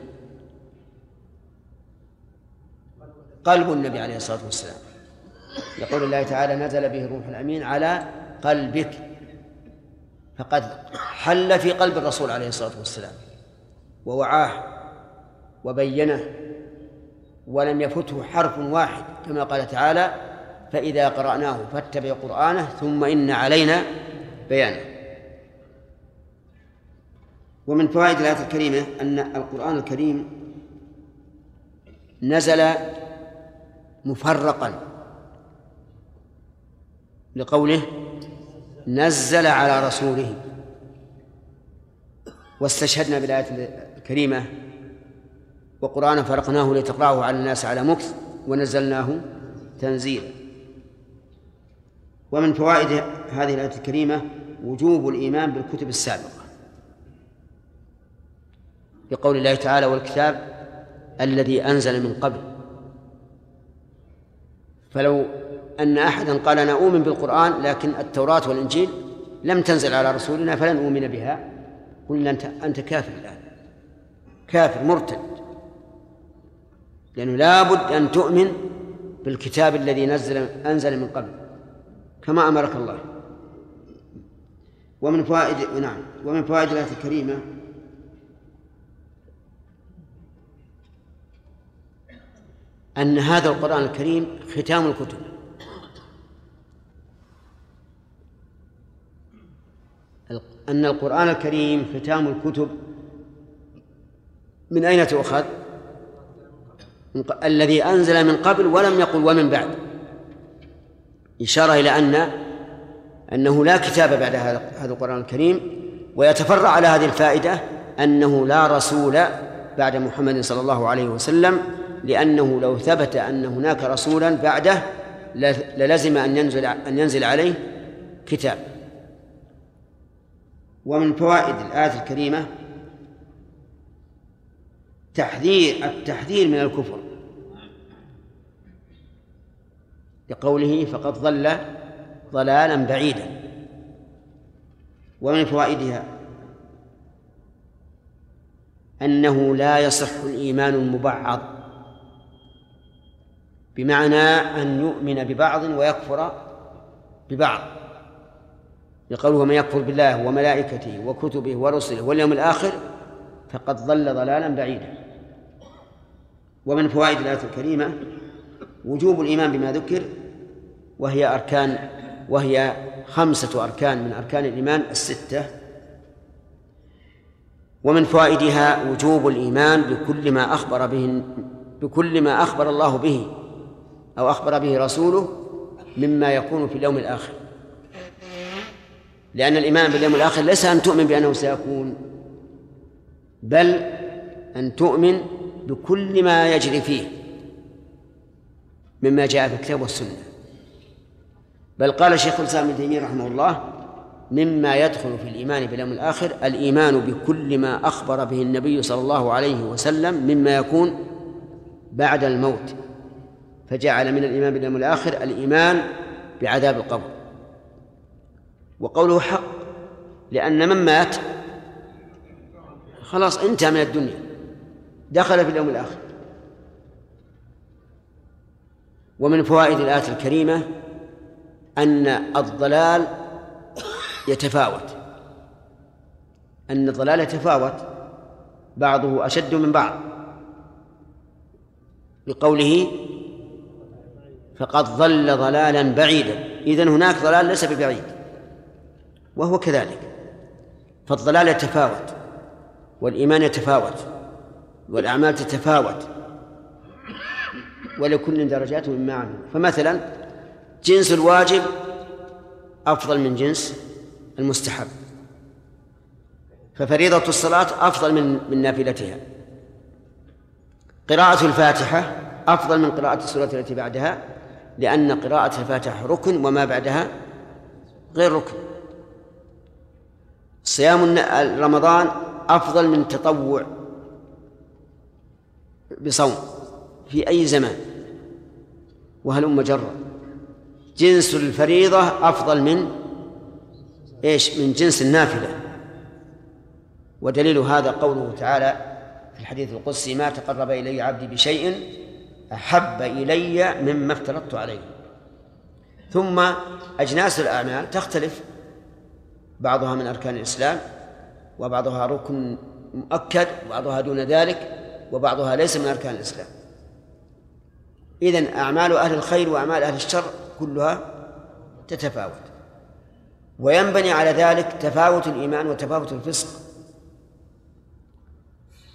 قلب النبي عليه الصلاة والسلام، يقول الله تعالى نزل به الروح الأمين على قلبك، فقد حل في قلب الرسول عليه الصلاة والسلام ووعاه وبينه، ولم يفته حرف واحد، كما قال تعالى فإذا قرأناه فاتبع قرآنه ثم إن علينا بيانه. ومن فوائد الآية الكريمة أن القرآن الكريم نزل مفرقا لقوله نزل على رسوله، واستشهدنا بالآية الكريمة وقرآن فرقناه لتقرأه على الناس على مكث ونزلناه تنزيلا. ومن فوائد هذه الآية الكريمة وجوب الإيمان بالكتب السابقة بقول الله تعالى والكتاب الذي أنزل من قبل. فلو أن أحدا قال أنا أؤمن بالقرآن لكن التوراة والإنجيل لم تنزل على رسولنا فلن أؤمن بها، قلنا أنت كافر الآن، كافر مرتد، لأنه لا بد أن تؤمن بالكتاب الذي أنزل من قبل كما أمرك الله. ومن فوائد الآية الكريمة أن هذا القرآن الكريم ختام الكتب، أن القرآن الكريم ختام الكتب. من أين تؤخذ؟ الذي أنزل من قبل ولم يقل ومن بعد، إشارة إلى أنه لا كتاب بعد هذا القرآن الكريم. ويتفرع على هذه الفائدة أنه لا رسول بعد محمد صلى الله عليه وسلم، لأنه لو ثبت أن هناك رسولا بعده للزم أن ينزل عليه كتاب. ومن فوائد الآية الكريمة التحذير من الكفر لقوله فقد ضل ضلالا بعيدا. ومن فوائدها أنه لا يصح الإيمان المبعض، بمعنى أن يؤمن ببعض ويكفر ببعض، لقوله من يكفر بالله وملائكته وكتبه ورسله واليوم الآخر فقد ضل ضلالا بعيدا. ومن فوائد الآية الكريمة وجوب الإيمان بما ذكر، وهي 5 أركان من أركان الإيمان 6. ومن فوائدها وجوب الإيمان بكل ما أخبر الله به أو أخبر به رسوله مما يكون في اليوم الآخر، لأن الإيمان باليوم الآخر ليس أن تؤمن بأنه سيكون، بل أن تؤمن بكل ما يجري فيه مما جاء في الكتاب والسنة. بل قال شيخ الإسلام ابن تيمية رحمه الله مما يدخل في الإيمان باليوم الآخر الإيمان بكل ما أخبر به النبي صلى الله عليه وسلم مما يكون بعد الموت، فجعل من الإيمان باليوم الآخر الإيمان بعذاب القبر. وقوله حق لأن من مات خلاص انتهى من الدنيا، دخل في اليوم الآخر. ومن فوائد الآية الكريمة أن الضلال يتفاوت، بعضه أشد من بعض، بقوله فقد ضل ضلالا بعيدا. إذن هناك ضلال ليس ببعيد، وهو كذلك. فالضلال يتفاوت، والإيمان يتفاوت، والأعمال تتفاوت، ولكل درجات مما عمل. فمثلا جنس الواجب أفضل من جنس المستحب، ففريضة الصلاة أفضل من نافلتها، قراءة الفاتحة أفضل من قراءة السورة التي بعدها، لأن قراءة الفاتحة ركن وما بعدها غير ركن. صيام رمضان أفضل من تطوع بصوم في أي زمان، وهلم جرا. جنس الفريضة أفضل من جنس النافلة. ودليل هذا قوله تعالى في الحديث القدسي ما تقرب إلي عبدي بشيء أحب إلي مما افترضت عليه. ثم أجناس الأعمال تختلف، بعضها من أركان الإسلام، وبعضها ركن مؤكد، وبعضها دون ذلك، وبعضها ليس من أركان الإسلام. إذن أعمال أهل الخير وأعمال أهل الشر كلها تتفاوت، وينبني على ذلك تفاوت الإيمان وتفاوت الفسق.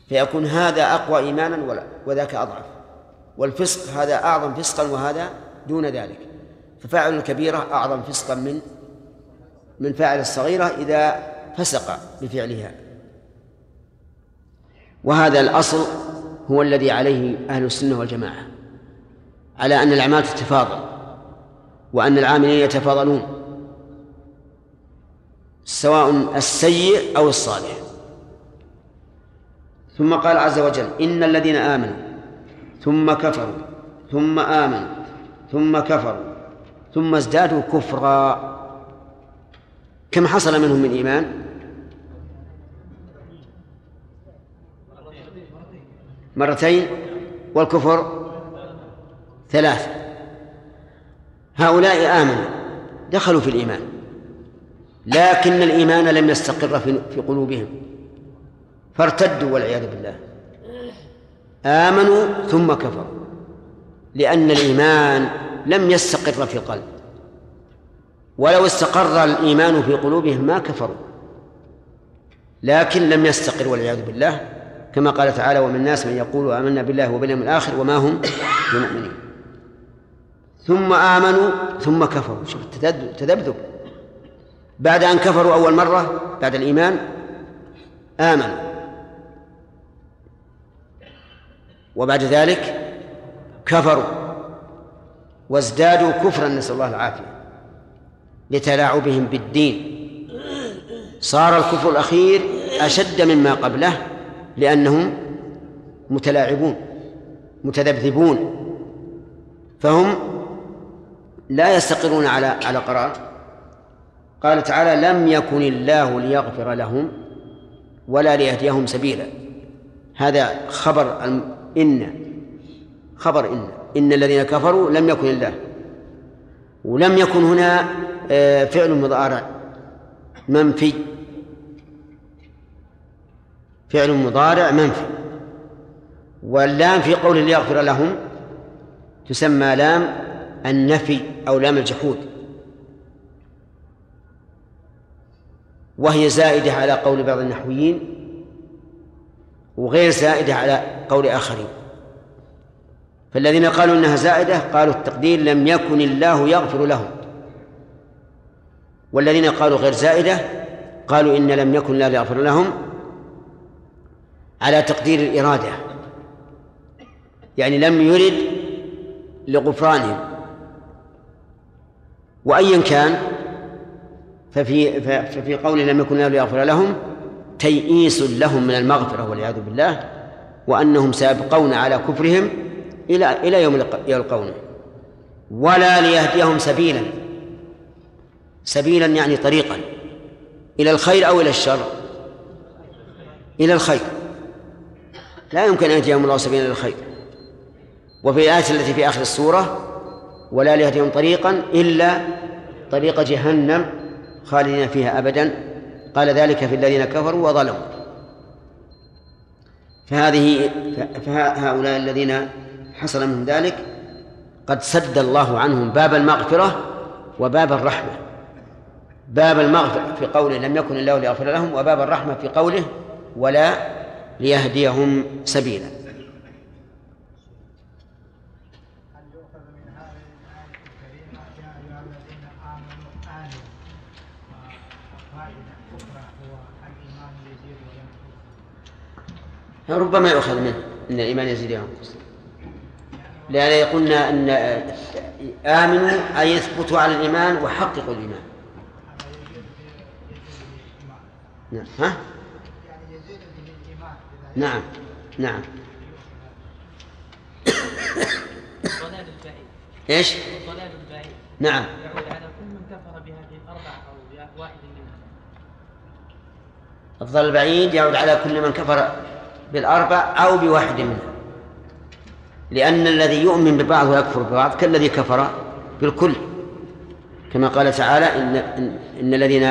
فيكون هذا أقوى إيمانا وذاك أضعف، والفسق هذا أعظم فسقا وهذا دون ذلك، ففاعل الكبيرة أعظم فسقا من فاعل الصغيرة إذا فسق بفعلها. وهذا الأصل هو الذي عليه أهل السنة والجماعة، على أن الأعمال تتفاضل وأن العاملين يتفاضلون سواء السيء أو الصالح. ثم قال عز وجل: إن الذين آمنوا ثم كفروا ثم آمنوا ثم كفروا ثم ازدادوا كفرا. كم حصل منهم من إيمان؟ مرتين، والكفر 3. هؤلاء آمنوا دخلوا في الإيمان، لكن الإيمان لم يستقر في قلوبهم فارتدوا والعياذ بالله. آمنوا ثم كفروا، لأن الإيمان لم يستقر في القلب، ولو استقر الإيمان في قلوبهم ما كفروا، لكن لم يستقر والعياذ بالله، كما قال تعالى: ومن الناس من يقول آمنا بالله وباليوم الآخر وما هم بمؤمنين. ثم آمنوا ثم كفروا، شوف تذبذب، بعد أن كفروا أول مرة بعد الإيمان آمنوا، وبعد ذلك كفروا وازدادوا كفرا، نسأل الله العافية، لتلاعبهم بالدين. صار الكفر الأخير أشد مما قبله، لأنهم متلاعبون متذبذبون، فهم لا يستقرون على قرار. قال تعالى: لم يكن الله ليغفر لهم ولا ليهديهم سبيلا. هذا خبر إن الذين كفروا لم يكن الله، ولم يكن هنا فعل مضارع منفي، فعل مضارع منفي، واللام في قول ليغفر لهم تسمى لام النفي أو لام الجحود، وهي زائدة على قول بعض النحويين وغير زائدة على قول آخرين. فالذين قالوا إنها زائدة قالوا التقدير: لم يكن الله يغفر لهم، والذين قالوا غير زائدة قالوا إن لم يكن الله يغفر لهم على تقدير الإرادة، يعني لم يرد لغفرانهم. وأيا كان ففي قوله لم يكن الله يغفر لهم تيئيس لهم من المغفرة والعياذ بالله، وأنهم سيبقون على كفرهم إلى يوم يلقونه. ولا ليهديهم سبيلا يعني طريقا إلى الخير أو إلى الشر. إلى الخير، لا يمكن أن يهديهم الله سبيلا إلى الخير. وفي الآية التي في آخر السورة: ولا ليهديهم طريقا إلا طريق جهنم خالدين فيها أبدا، قال ذلك في الذين كفروا وظلموا. فهؤلاء الذين حصل منهم ذلك قد سد الله عنهم باب المغفرة وباب الرحمة. باب المغفرة في قوله لم يكن الله ليغفر لهم، وباب الرحمة في قوله ولا ليهديهم سبيلا. ربما يؤخذ منه أن الإيمان يزيد وينقص، لأن يقولنا أن آمنوا أي يثبتوا على الإيمان وحققوا الإيمان. ها؟ نعم نعم. إيش؟ الضلال البعيد نعم يعود على كل من كفر بهذه الأربعة أو بواحد منها. الضلال البعيد يعود على كل من كفر بالأربع أو بواحد منها، لأن الذي يؤمن ببعض ويكفر ببعض كالذي كفر بالكل، كما قال تعالى: إن الذين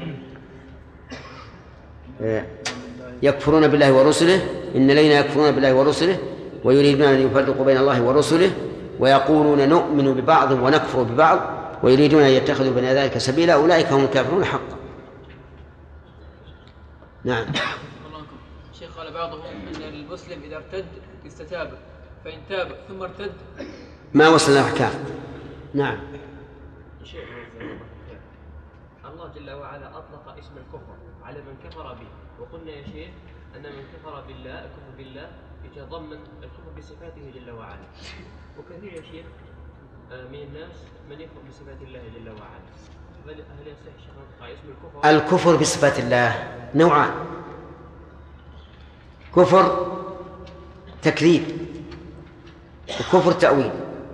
يكفرون بالله ورسله إن الذين يكفرون بالله ورسله ويريدون أن يفرقوا بين الله ورسله ويقولون نؤمن ببعض ونكفر ببعض ويريدون أن يتخذوا بين ذلك سبيلا أولئك هم الكافرون حقا. نعم. شيخ قال بعضهم أن المسلم إذا ارتد يستتاب، فإن تاب ثم ارتد ما وصل الأحكام. نعم. شيخ الله جل وعلا أطلق اسم الكفر على من كفر به، وقلنا يا شيخ أن من كفر بالله الكفر بالله يتضمن الكفر بصفاته جل وعلا، وكثير يا شيخ من الناس من يكفر بصفات الله جل وعلا، هل يصح شيخ نطلق اسم الكفر؟ الكفر بصفات الله نوعان: كفر تكذيب وكفر تأويل.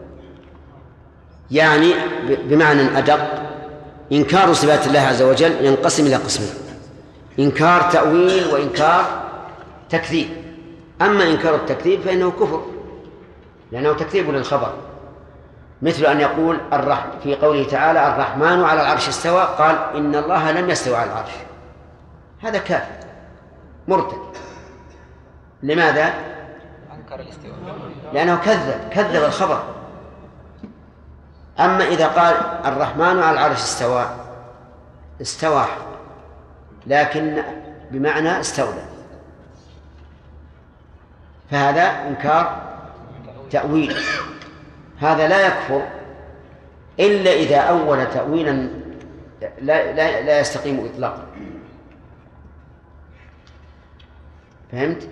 يعني بمعنى أدق إنكار صفات الله عز وجل ينقسم إلى قسمين: إنكار تأويل وإنكار تكذيب. أما إنكار التكذيب فإنه كفر لأنه تكذيب للخبر، مثل أن يقول في قوله تعالى الرحمن على العرش استوى، قال إن الله لم يستوى على العرش، هذا كافر مرتد. لماذا؟ لأنه كذب الخبر. أما إذا قال الرحمن على العرش استوى لكن بمعنى استولى، فهذا إنكار تأويل. هذا لا يكفر إلا إذا أول تأويلا لا يستقيم إطلاقا. فهمت؟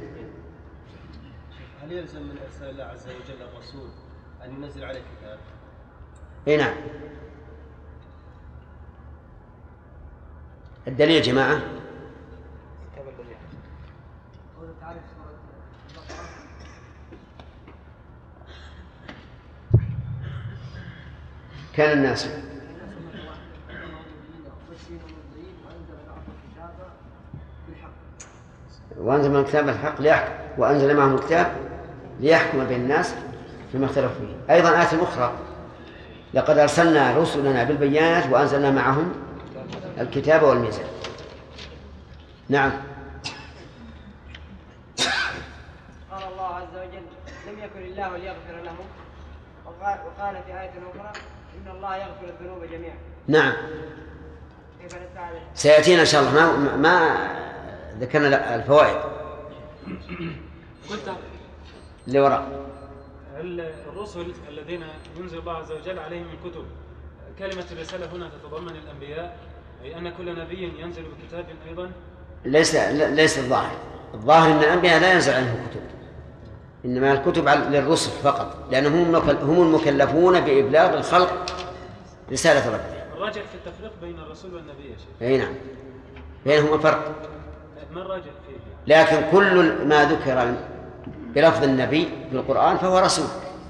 هل يلزم من إرسال الله عز وجل الرسول أن ينزل عليه كتاب؟ إيه نعم. الدليل يا جماعة كان الناس وأنزل من الكتاب الحق ليحكم وأنزل معهم الكتاب ليحكم بين الناس فيما اختلفوا فيه. أيضا آية أخرى: لقد أرسلنا رسلنا بالبينات وأنزلنا معهم الكتاب والميزان. نعم. قال الله عز وجل: لم يكن الله ليغفر لهم، وقال في آية أخرى: إن الله يغفر الذنوب جميعا. نعم. سيأتينا إن شاء الله ما ذكرنا الفوائد اللي وراء. الرسل الذين ينزل الله عز وجل عليهم الكتب، كلمة الرسالة هنا تتضمن الأنبياء، أي أن كل نبي ينزل بكتاب أيضا؟ ليس الظاهر أن الأنبياء لا ينزل عنهم كتب، إنما الكتب للرسل فقط، لأنهم هم المكلفون بإبلاغ الخلق رسالة ربهم. الراجع في التفريق بين الرسول والنبي يا شيخ. أي نعم، بينهما فرق. ما الراجع فيه؟ لكن كل ما ذكر بلفظ النبي في القرآن فهو رسول.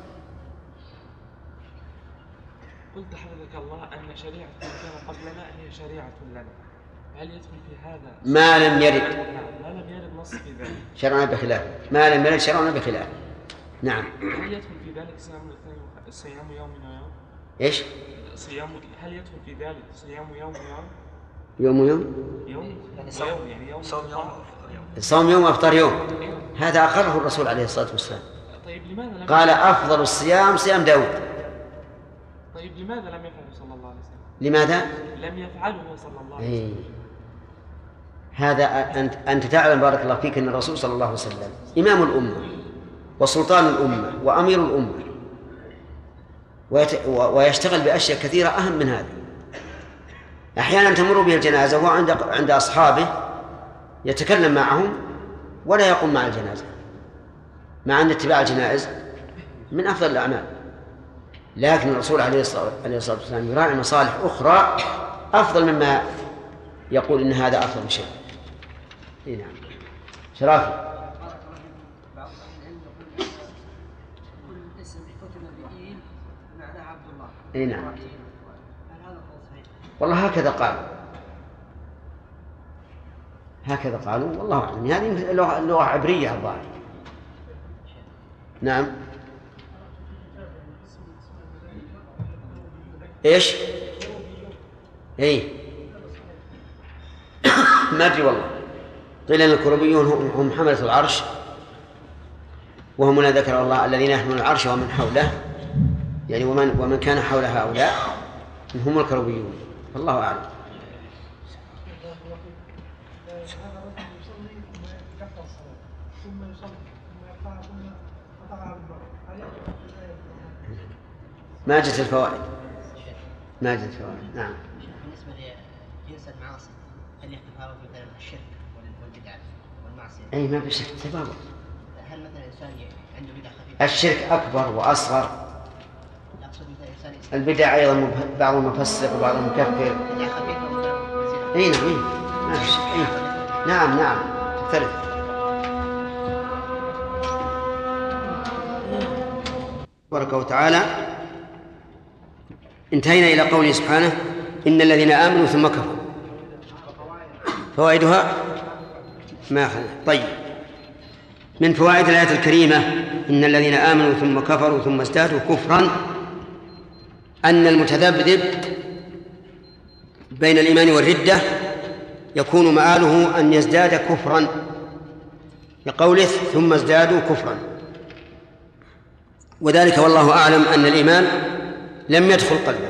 قلت حفظك الله أن شريعة من كان قبلنا هي شريعة لنا، هل يدخل في هذا ما لم يرد؟ ما لم يرد نص في ذلك شرعنا بخلاف ما لم يرد شرعنا بخلاف. نعم. هل يدخل في ذلك صيام يوم ويوم؟ ايش؟ هل يدخل في ذلك صيام يوم ويوم؟ يوم يعني صوم، يعني يوم صوم يوم وافطار يوم، هذا أقره الرسول عليه الصلاة والسلام. طيب لماذا قال أفضل الصيام صيام داود. طيب لماذا لم يفعله صلى الله عليه وسلم؟ لماذا؟ لم يفعله صلى الله عليه وسلم. هذا أنت تعلم بارك الله فيك أن الرسول صلى الله عليه وسلم إمام الأمة وسلطان الأمة وأمير الأمة، ويشتغل بأشياء كثيرة أهم من هذا. أحيانا تمر به الجنازة وهو عند أصحابه يتكلم معهم ولا يقوم مع الجنازة، مع أن اتباع الجنائز من أفضل الأعمال، لكن الرسول عليه الصلاة والسلام يراعي مصالح أخرى أفضل مما يقول إن هذا أفضل شيء. نعم. شرافي. نعم. والله هكذا قالوا والله أعلم. هذه اللغة عبرية الظاهر. نعم. إيش؟ ما أدري والله. قيل أن الكروبيون هم حملة العرش، وهم من ذكر الله الذين يحملون العرش ومن حوله، يعني ومن كان حول هؤلاء هم الكروبيون، والله أعلم. ثم يصلي ثم يقطعها ثم قطعها بالبر هل يقطع الآية؟ ما جت الفوائد. ما جت الفوائد. نعم. بالنسبة لجنس المعاصي هل يتفاوت مثلا الشرك والبدعة والمعصية؟ أي ما في شك تفاوت. هل مثلا إنسان عنده بدعة خفيفة؟ الشرك أكبر وأصغر. أقصد مثلا إنسان البدع أيضا بعضهم مفسق وبعضهم مكفر. بدعة خفيفة مثلا. أي نعم ما في شك. نعم تختلف. تبارك وتعالى انتهينا إلى قوله سبحانه إن الذين آمنوا ثم كفروا. فوائدها ما أخذ. طيب، من فوائد الآية الكريمة إن الذين آمنوا ثم كفروا ثم ازدادوا كفرا أن المتذبذب بين الإيمان والردة يكون مآله أن يزداد كفرا، لقوله ثم ازدادوا كفرا، وذلك والله أعلم أن الإيمان لم يدخل قلبه.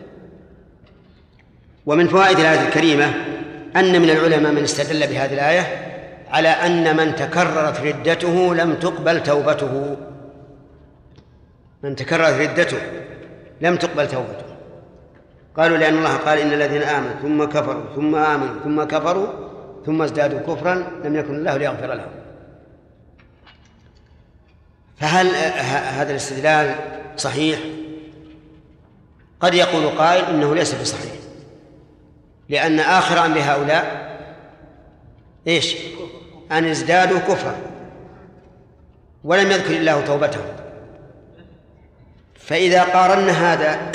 ومن فوائد الآية الكريمة أن من العلماء من استدل بهذه الآية على أن من تكررت ردته لم تقبل توبته. من تكررت ردته لم تقبل توبته. قالوا لأن الله قال إن الذين آمنوا ثم كفروا ثم آمنوا ثم كفروا ثم ازدادوا كفرا لم يكن الله ليغفر لهم. فهل هذا الاستدلال صحيح؟ قد يقول قائل إنه ليس بصحيح، لأن آخر أمر هؤلاء إيش؟ أن ازدادوا كفرا ولم يذكر الله توبتهم. فإذا قارنا هذا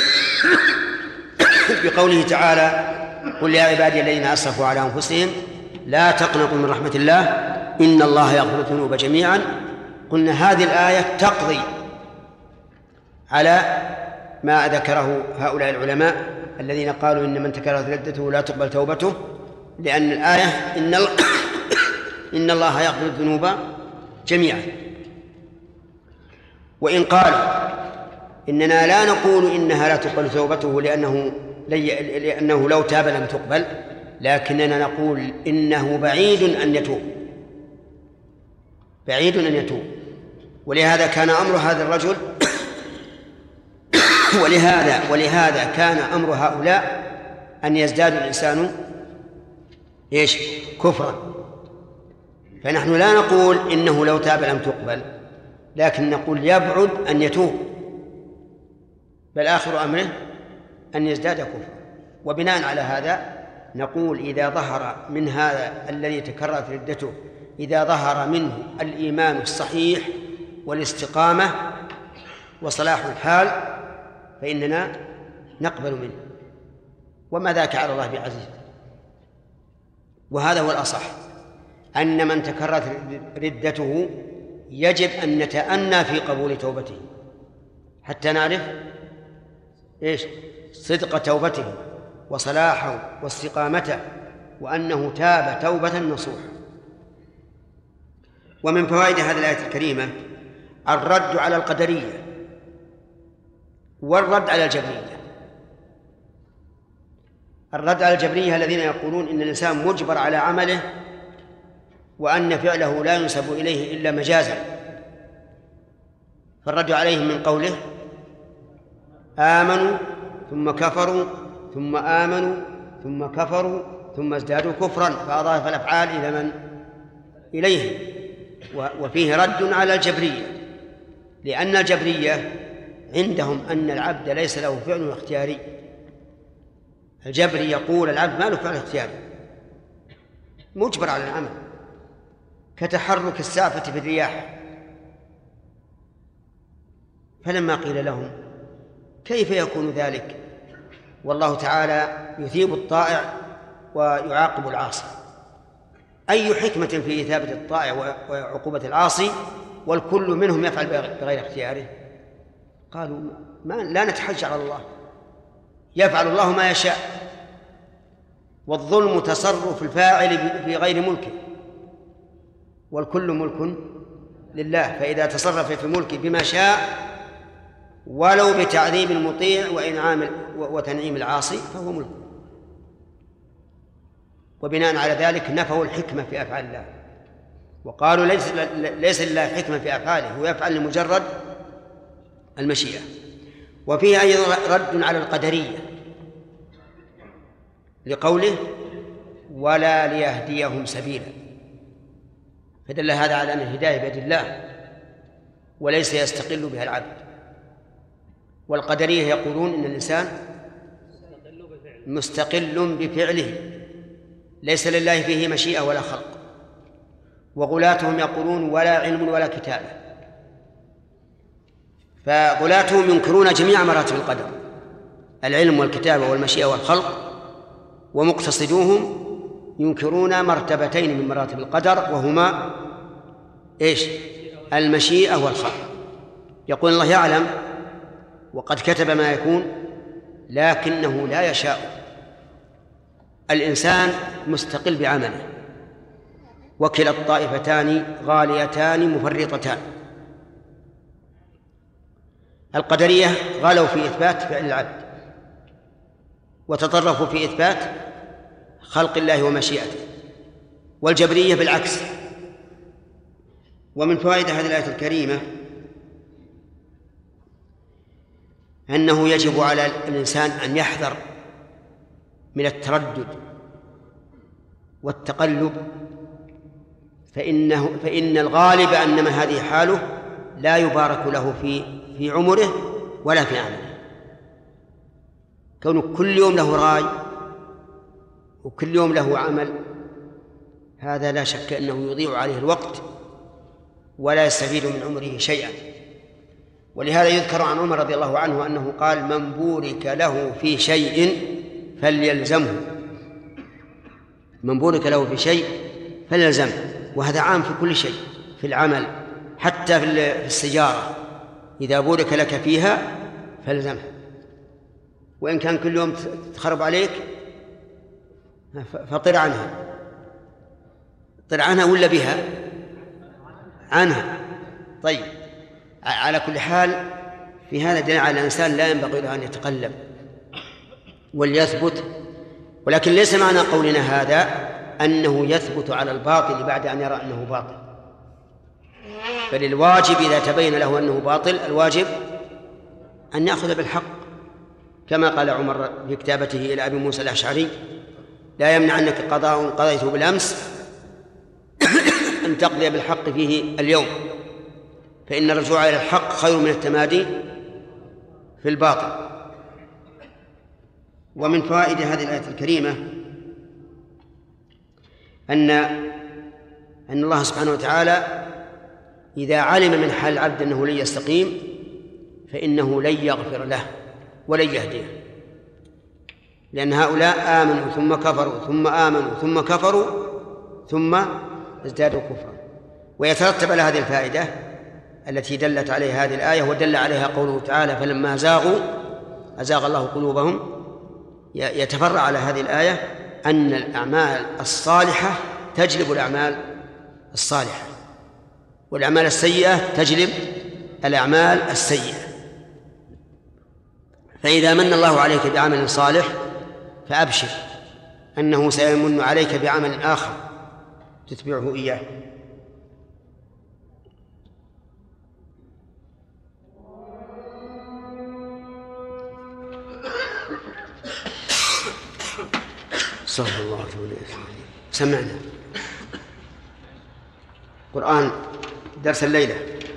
بقوله تعالى قل يا عبادي الذين أسرفوا على أنفسهم لا تقنطوا من رحمة الله إن الله يغفر الذنوب جميعا، قلنا هذه الآية تقضي على ما ذكره هؤلاء العلماء الذين قالوا إن من تكررت ردته لا تقبل توبته، لأن الآية إن الله يغفر الذنوب جميعا. وإن قالوا إننا لا نقول إنها لا تقبل توبته لأنه لو تاب لم تقبل، لكننا نقول إنه بعيد أن يتوب، بعيد أن يتوب. ولهذا كان أمر هذا الرجل ولهذا كان أمر هؤلاء أن يزداد الإنسان إيش؟ كفرا. فنحن لا نقول إنه لو تاب لم تقبل، لكن نقول يبعد أن يتوب، بل آخر أمره أن يزداد كفرا. وبناء على هذا نقول إذا ظهر من هذا الذي تكررت ردته إذا ظهر منه الإيمان الصحيح والاستقامة وصلاح الحال فإننا نقبل منه، وما ذاك على الله بعزيز. وهذا هو الأصح، أن من تكررت ردته يجب أن نتأنى في قبول توبته حتى نعرف إيش؟ صدق توبته وصلاحه واستقامته، وأنه تاب توبة نصوحا. ومن فوائد هذه الآية الكريمة الرد على القدرية والرد على الجبرية. الرد على الجبرية الذين يقولون إن الإنسان مجبر على عمله وأن فعله لا ينسب إليه إلا مجازا، فالرد عليهم من قوله آمنوا ثم كفروا ثم آمنوا ثم كفروا ثم ازدادوا كفرا، فأضاف الأفعال إلى من؟ إليهم. وفيه رد على الجبرية، لأن الجبرية عندهم أن العبد ليس له فعل اختياري. الجبري يقول العبد ما له فعل اختياري، مجبر على العمل، كتحرك السافة في الرياح. فلما قيل لهم كيف يكون ذلك والله تعالى يثيب الطائع ويعاقب العاصي، أي حكمة في إثابة الطائع وعقوبة العاصي والكل منهم يفعل بغير اختياره؟ قالوا لا نتحجر على الله، يفعل الله ما يشاء، والظلم تصرف الفاعل في غير ملكه، والكل ملك لله، فإذا تصرف في ملكه بما شاء ولو بتعذيب المطيع وإنعام وتنعيم العاصي فهو ملك. وبناء على ذلك نفوا الحكمة في أفعال الله وقالوا ليس لله حكمة في أفعاله، هو يفعل لمجرد المشيئة. وفيه أيضا رد على القدرية لقوله ولا ليهديهم سبيلا، فدل هذا على أن الهداية بيد الله وليس يستقل بها العبد. والقدرية يقولون إن الإنسان مستقل بفعله ليس لله فيه مشيئة ولا خلق. وغلاتهم يقولون ولا علم ولا كتابة، فغلاتهم ينكرون جميع مراتب القدر، العلم والكتابة والمشيئة والخلق، ومقتصدوهم ينكرون مرتبتين من مراتب القدر وهما إيش؟ المشيئة والخلق. يقول الله يعلم وقد كتب ما يكون لكنه لا يشاء. الإنسان مستقل بعمله، وكلا الطائفتان غاليتان مفرطتان. القدرية غالوا في إثبات فعل العبد وتطرفوا في إثبات خلق الله ومشيئته، والجبرية بالعكس. ومن فوائد هذه الآية الكريمة أنه يجب على الإنسان أن يحذر من التردد والتقلب، فإن الغالب أن هذه حاله لا يبارك له في عمره ولا في عمله. كونه كل يوم له راي وكل يوم له عمل، هذا لا شك أنه يضيع عليه الوقت ولا يستفيد من عمره شيئا. ولهذا يذكر عن عمر رضي الله عنه أنه قال من بورك له في شيء فليلزمه، من بورك له في شيء فليلزمه. وهذا عام في كل شيء، في العمل حتى في السيارة، إذا بورك لك فيها فلزمها، وإن كان كل يوم تخرب عليك فطر عنها، طر عنها ولا بها عنها. طيب، على كل حال في هذا دليل على الإنسان لا ينبغي له أن يتقلب وليثبت. ولكن ليس معنى قولنا هذا أنه يثبت على الباطل بعد أن يرى أنه باطل، بل الواجب إذا تبين له أنه باطل الواجب أن يأخذ بالحق، كما قال عمر في كتابته إلى أبي موسى الأشعري لا يمنعنك قضاء قضيته بالأمس أن تقضي بالحق فيه اليوم، فإن الرجوع إلى الحق خير من التمادي في الباطل. ومن فوائد هذه الآية الكريمة أن الله سبحانه وتعالى إذا علم من حال العبد أنه لن يستقيم فإنه لن يغفر له ولن يهديه، لأن هؤلاء آمنوا ثم كفروا ثم آمنوا ثم كفروا ثم ازدادوا كفرا. ويترتب على هذه الفائدة التي دلت عليها هذه الآية ودل عليها قوله تعالى فلما زاغوا أزاغ الله قلوبهم، يتفرع على هذه الآية أن الأعمال الصالحة تجلب الأعمال الصالحة، والأعمال السيئة تجلب الأعمال السيئة. فإذا من الله عليك بعمل صالح فأبشر أنه سيمن عليك بعمل آخر تتبعه إياه. صلى الله عليه وسلم. سمعنا قرآن درس الليلة.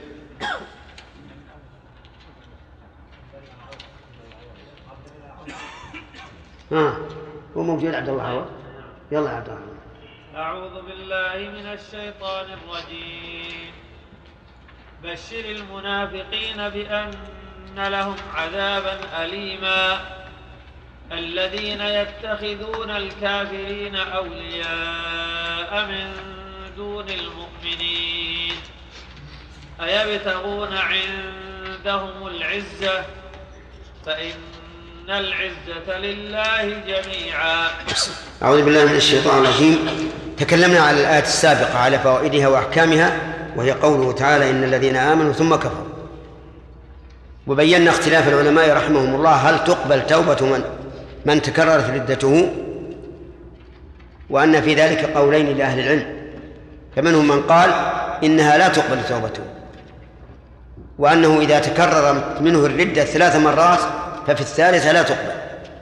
هو موجود عبد الله؟ يلا عبد الله. أعوذ بالله من الشيطان الرجيم. بشر المنافقين بأن لهم عذابا أليما الذين يتخذون الكافرين أولياء من دون المؤمنين أيبتغون عندهم العزة فإن العزة لله جميعا. أعوذ بالله من الشيطان الرجيم. تكلمنا على الآية السابقة على فوائدها وأحكامها، وهي قوله تعالى إن الذين آمنوا ثم كفروا، وبينا اختلاف العلماء رحمهم الله هل تقبل توبة من تكررت ردته، وأن في ذلك قولين لأهل العلم، فمنهم من قال إنها لا تقبل توبته، وأنه إذا تكرر منه الردة 3 مرات ففي الثالثة لا تقبل،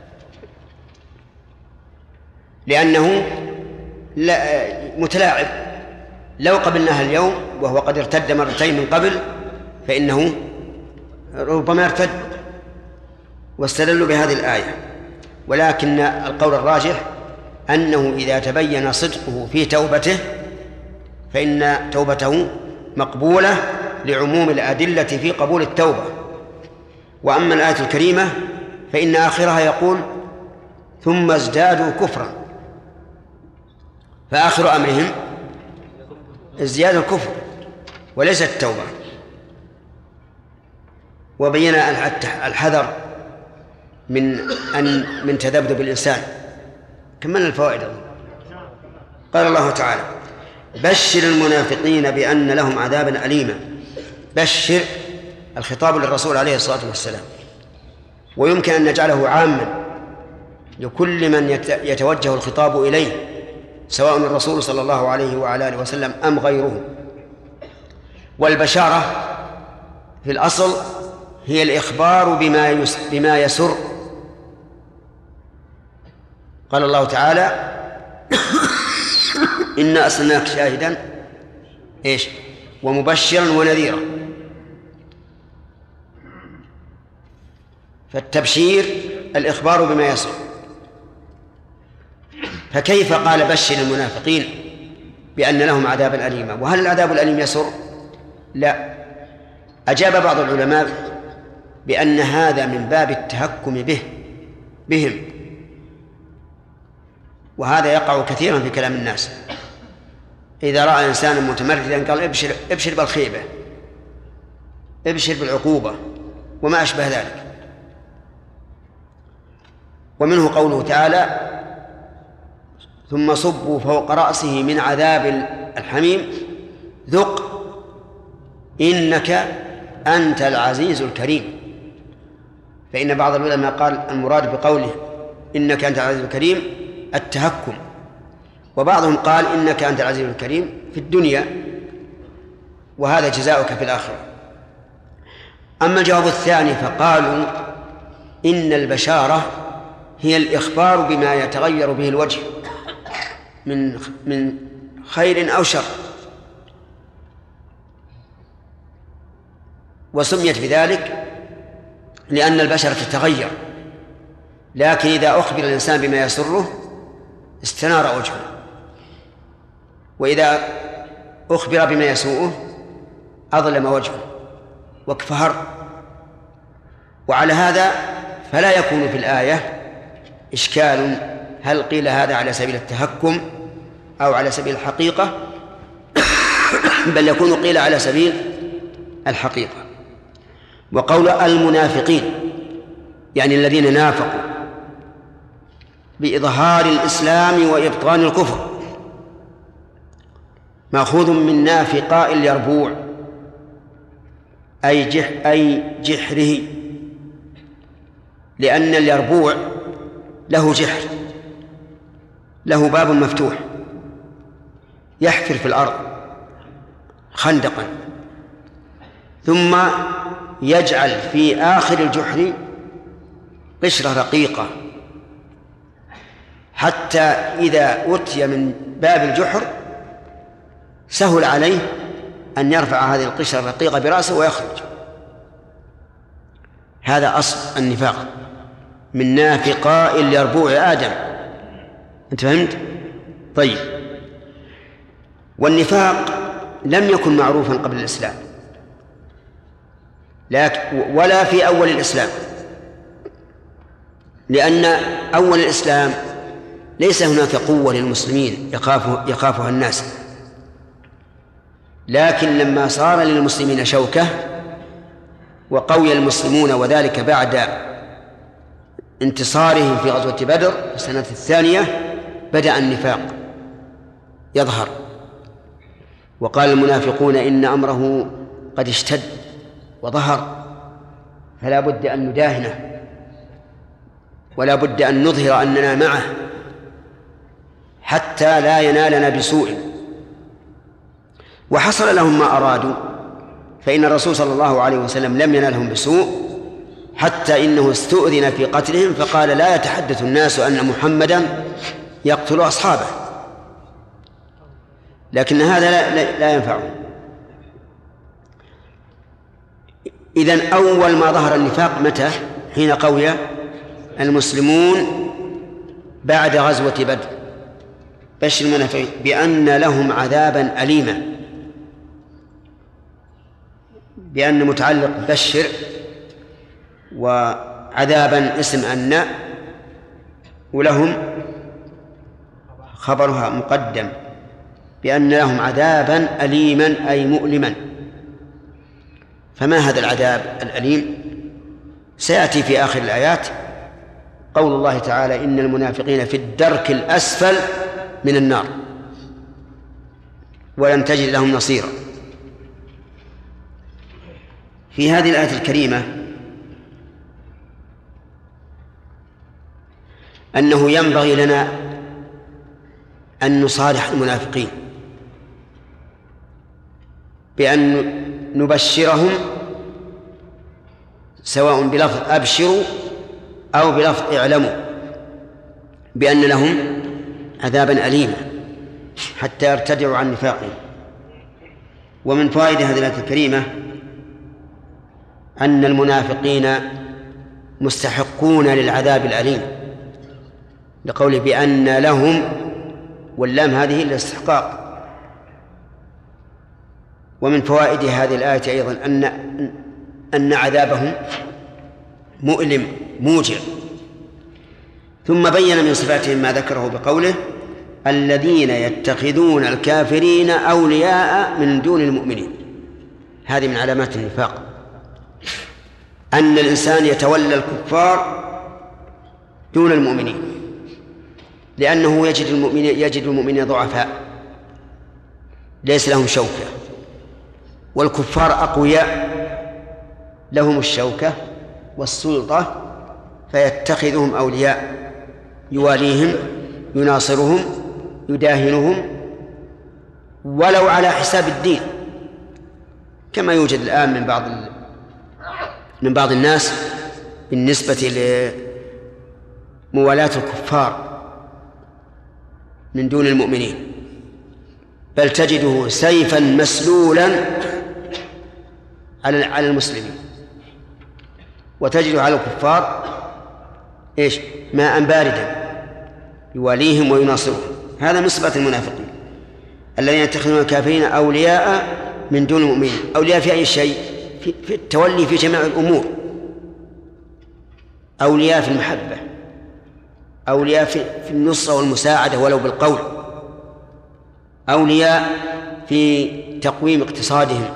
لأنه متلاعب. لو قبلناها اليوم وهو قد ارتد 2 مرات من قبل فإنه ربما ارتد، واستدلوا بهذه الآية. ولكن القول الراجح أنه إذا تبين صدقه في توبته فإن توبته مقبولة لعموم الأدلة في قبول التوبة. وأما الآية الكريمة فإن آخرها يقول ثم ازدادوا كفرا، فآخر أمرهم ازدياد الكفر وليس التوبة. وبين الحذر من تذبذب الإنسان. كملنا الفوائد. قال الله تعالى بشر المنافقين بأن لهم عذابا أليما. بشر الخطاب للرسول عليه الصلاة والسلام، ويمكن أن نجعله عاما لكل من يتوجه الخطاب إليه، سواء الرسول صلى الله عليه وعلى آله وسلم أم غيره. والبشارة في الأصل هي الإخبار بما يسر. قال الله تعالى إنا أرسلناك شاهدا ومبشرا ونذيرا. فالتبشير الإخبار بما يسر. فكيف قال بشر المنافقين بأن لهم عذابا أليما؟ وهل العذاب الأليم يسر؟ لا. أجاب بعض العلماء بأن هذا من باب التهكم بهم، وهذا يقع كثيرا في كلام الناس. إذا رأى إنسانا متمردا قال ابشر بالخيبة، ابشر بالعقوبة وما أشبه ذلك. ومنه قوله تعالى ثم صبوا فوق رأسه من عذاب الحميم ذق إنك أنت العزيز الكريم. فإن بعض العلماء قال المراد بقوله إنك أنت العزيز الكريم التهكم، وبعضهم قال إنك أنت العزيز الكريم في الدنيا وهذا جزاؤك في الآخرة. أما الجواب الثاني فقالوا إن البشارة هي الإخبار بما يتغير به الوجه من خير أو شر، وسميت بذلك لأن البشرة تتغير. لكن إذا أخبر الإنسان بما يسره استنار وجهه، وإذا أخبر بما يسوءه أظلم وجهه واكفهر. وعلى هذا فلا يكون في الآية إشكال هل قيل هذا على سبيل التهكم أو على سبيل الحقيقة، بل يكون قيل على سبيل الحقيقة. وقول المنافقين يعني الذين نافقوا بإظهار الإسلام وإبطان الكفر مأخوذ من نافقاء اليربوع أي جحره، لأن اليربوع له جحر، له باب مفتوح يحفر في الأرض خندقا، ثم يجعل في آخر الجحر قشرة رقيقة حتى إذا أتي من باب الجحر سهل عليه أن يرفع هذه القشرة الرقيقة برأسه ويخرج. هذا أصل النفاق، من نافقاء اليربوع آدم. أنت فهمت؟ طيب. والنفاق لم يكن معروفا قبل الإسلام ولا في أول الإسلام، لأن أول الإسلام ليس هناك قوة للمسلمين يخافها الناس، لكن لما صار للمسلمين شوكة وقوي المسلمون، وذلك بعد انتصارهم في غزوة بدر في السنة الثانية، بدأ النفاق يظهر. وقال المنافقون إن أمره قد اشتد وظهر، فلا بد أن نداهنه ولا بد أن نظهر أننا معه حتى لا ينالنا بسوء. وحصل لهم ما أرادوا، فإن الرسول صلى الله عليه وسلم لم ينالهم بسوء، حتى إنه استؤذن في قتلهم فقال لا يتحدث الناس أن محمدا يقتل أصحابه، لكن هذا لا ينفعه. إذن أول ما ظهر النفاق متى؟ حين قوي المسلمون بعد غزوة بدر. بشر المنافقين بأن لهم عذابا أليما، بأن متعلق بشر وعذابا اسم أن، ولهم خبرها مقدم بأن لهم عذابا أليما أي مؤلما. فما هذا العذاب الأليم؟ سيأتي في آخر الآيات قول الله تعالى إن المنافقين في الدرك الأسفل من النار ولن تجد لهم نصيرا. في هذه الآية الكريمة أنه ينبغي لنا أن نصالح المنافقين بأن نبشرهم سواء بلفظ أبشروا أو بلفظ اعلموا بأن لهم عذابا أليما حتى يرتدعوا عن نفاقهم. ومن فوائد هذه الآية الكريمة أن المنافقين مستحقون للعذاب الأليم لقوله بأن لهم، واللام هذه الاستحقاق. ومن فوائد هذه الآية أيضا أن عذابهم مؤلم موجع. ثم بين من صفاتهم ما ذكره بقوله الذين يتخذون الكافرين أولياء من دون المؤمنين. هذه من علامات النفاق، أن الإنسان يتولى الكفار دون المؤمنين، لأنه يجد المؤمنين ضعفاء ليس لهم شوكة، والكفار أقوياء لهم الشوكة والسلطة، فيتخذهم أولياء يواليهم يناصرهم يداهنهم ولو على حساب الدين، كما يوجد الآن من بعض الناس بالنسبة لموالاة الكفار من دون المؤمنين، بل تجده سيفا مسلولا على المسلمين، وتجد على الكفار ماء باردا يواليهم ويناصرهم. هذا من صفات المنافقين الذين يتخذون الكافرين أولياء من دون المؤمنين. أولياء في أي شيء؟ في التولي في جميع الأمور، أولياء في المحبة، أولياء في النصرة والمساعدة ولو بالقول، أولياء في تقويم اقتصادهم،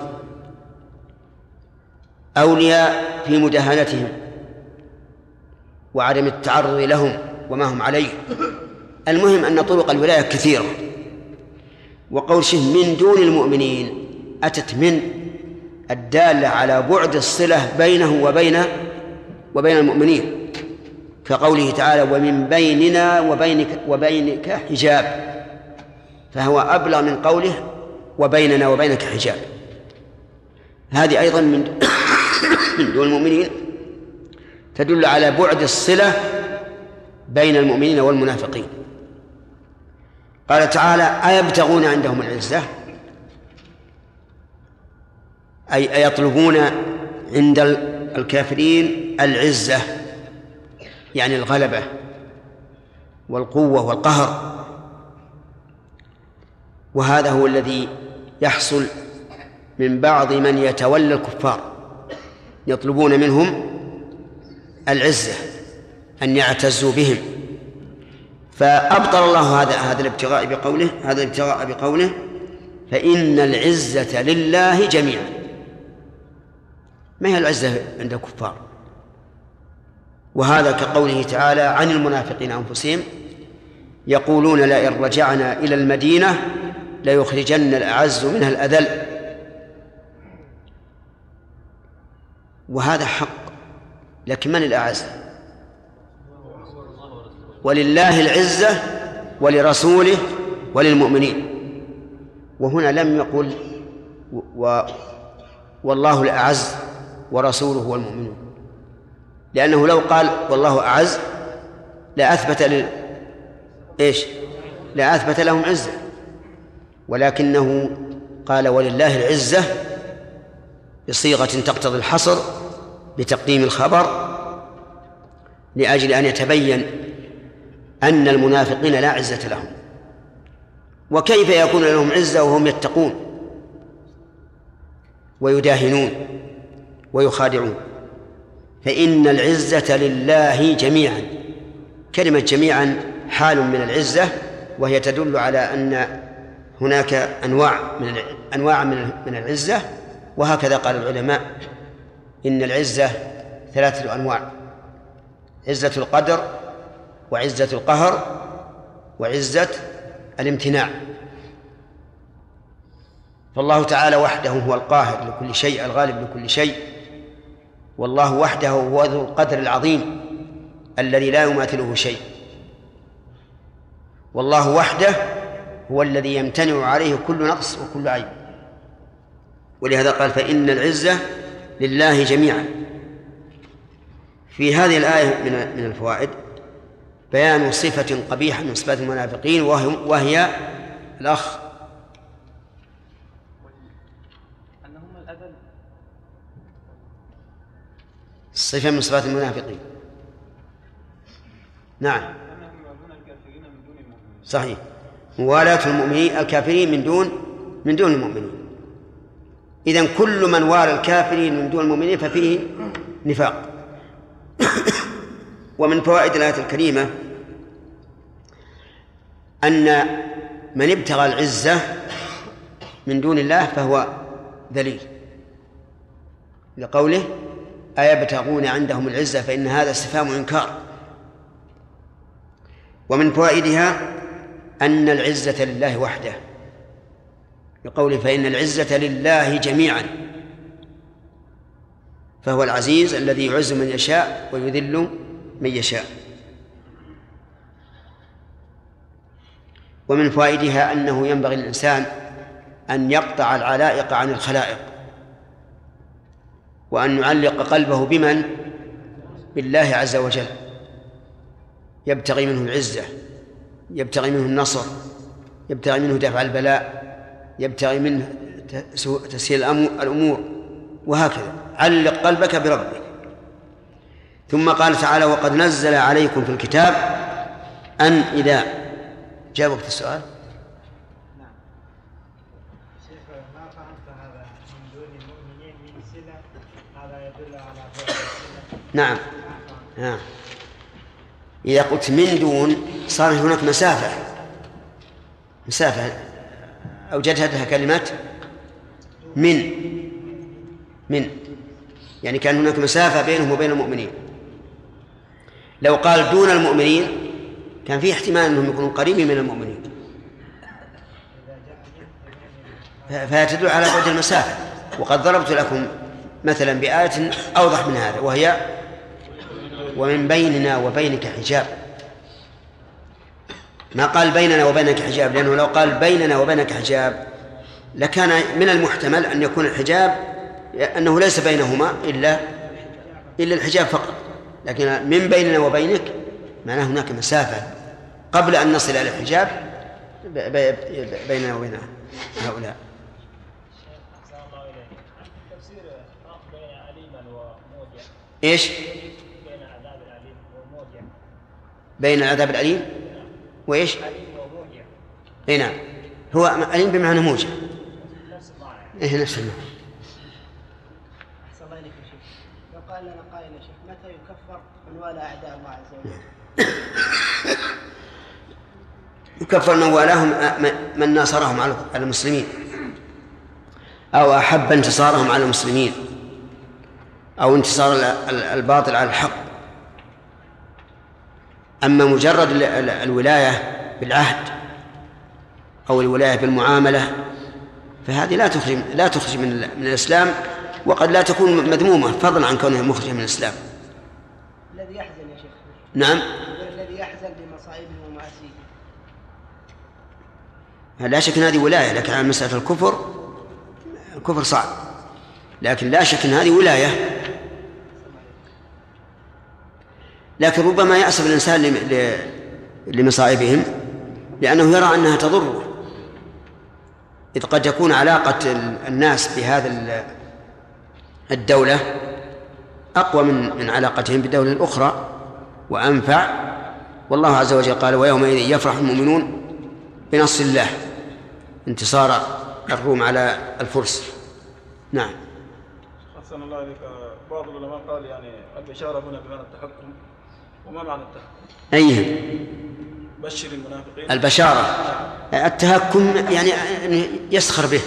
أولياء في مداهنتهم وعدم التعرض لهم وما هم عليه. المهم أن طرق الولاية كثيرة. وقول من دون المؤمنين أتت من الدالة على بعد الصلة بينه وبين المؤمنين، كقوله تعالى ومن بيننا وبينك حجاب، فهو أبلغ من قوله وبيننا وبينك حجاب. هذه أيضا من دون المؤمنين تدل على بعد الصلة بين المؤمنين والمنافقين. قال تعالى أيبتغون عندهم العزة، أي أيطلبون عند الكافرين العزة، يعني الغلبة والقوة والقهر. وهذا هو الذي يحصل من بعض من يتولى الكفار، يطلبون منهم العزة، أن يعتزوا بهم، فأبطل الله هذا الابتغاء بقوله فإن العزة لله جميعا. ما هي العزة عند الكفار؟ وهذا كقوله تعالى عن المنافقين أنفسهم يقولون لئن رجعنا إلى المدينة ليخرجن الأعز منها الأذل. وهذا حق، لكن من الأعز؟ ولله العزة ولرسوله وللمؤمنين. وهنا لم يقل والله الأعز ورسوله والمؤمنون، لأنه لو قال والله أعز لأثبت لهم عزة، ولكنه قال ولله العزة بصيغة تقتضي الحصر بتقديم الخبر لأجل أن يتبين أن المنافقين لا عزة لهم. وكيف يكون لهم عزة وهم يتقون ويداهنون ويخادعون؟ فإن العزة لله جميعا. كلمة جميعا حال من العزة، وهي تدل على أن هناك أنواع من العزة، وهكذا قال العلماء إن العزة 3 أنواع: عزة القدر، وعزة القهر، وعزة الامتناع. فالله تعالى وحده هو القاهر لكل شيء الغالب لكل شيء، والله وحده هو ذو القدر العظيم الذي لا يماثله شيء، والله وحده هو الذي يمتنع عليه كل نقص وكل عيب. ولهذا قال فإن العزة لله جميعا. في هذه الآية من الفوائد بيان صفة قبيحة من صفات المنافقين، وهي الأخ صفة من صفات المنافقين. نعم صحيح، موالاة المؤمنين الكافرين من دون المؤمنين. إذن كل من والى الكافرين من دون المؤمنين ففيه نفاق. ومن فوائد الآية الكريمة أن من ابتغى العزة من دون الله فهو ذليل، لقوله أيبتغون عندهم العزة، فإن هذا استفهام إنكار. ومن فوائدها أن العزة لله وحده، لقوله فإن العزة لله جميعا، فهو العزيز الذي يعز من يشاء ويذل من يشاء. ومن فوائدها أنه ينبغي للإنسان أن يقطع العلائق عن الخلائق، وأن يعلق قلبه بمن؟ بالله عز وجل، يبتغي منه العزة، يبتغي منه النصر، يبتغي منه دفع البلاء، يبتغي منه تسهيل الأمور، وهكذا. علق قلبك بربك. ثم قال تعالى وقد نزل عليكم في الكتاب أن إذا جاء وقت السؤال. نعم شيخ، ما فهمت هذا من دون المؤمنين من سلة، هذا يدل على بعد السلة. نعم إذا قلت من دون صار هناك مسافة أوجدتها كلمة من يعني كان هناك مسافة بينهم وبين المؤمنين. لو قال دون المؤمنين كان فيه احتمال أنهم يكونوا قريبين من المؤمنين، فتدل على بعد المسافة. وقد ضربت لكم مثلا بآية أوضح من هذا، وهي ومن بيننا وبينك حجاب. ما قال بيننا وبينك حجاب، لأنه لو قال بيننا وبينك حجاب لكان من المحتمل أن يكون الحجاب أنه ليس بينهما إلا الحجاب فقط، لكن من بيننا وبينك معناه هناك مسافة قبل أن نصل إلى الحجاب بيننا وبين هؤلاء. إيش؟ بين العذاب الأليم وإيش؟ إيه نعم، هو أليم بمعنى موجع. إيه نفس المعنى. أحسن الله إليك يا شيخ. لو قال لنا قائل يا شيخ متى يكفر من والى أعداء الله عز وجل؟ يكفر من والاهم من ناصرهم على المسلمين، أو أحب انتصارهم على المسلمين، أو انتصار الباطل على الحق. أما مجرد الولاية بالعهد أو الولاية بالمعاملة فهذه لا تخرج من الإسلام، وقد لا تكون مذمومة فضلا عن كونها مخرجة من الإسلام. الذي يحزن يا شيخ. نعم. الذي يحزن بمصائبه ومعاصيه. لا شك أن هذه ولاية، لكن على مسألة الكفر الكفر صعب، لكن لا شك أن هذه ولاية. لكن ربما يأسف الإنسان لمصائبهم لأنه يرى أنها تضره، إذ قد يكون علاقة الناس بهذا الدولة أقوى من علاقتهم بالدولة الأخرى وأنفع. والله عز وجل قال: ويومئذ يفرح المؤمنون بنصر الله، انتصار الروم على الفرس. نعم. أحسن الله عليك. بعض العلماء قال يعني البشارة هنا بمعنى التحكم، وما معنى التحكم؟ أيه؟ بشر المنافقين. البشارة التهكم يعني يسخر به،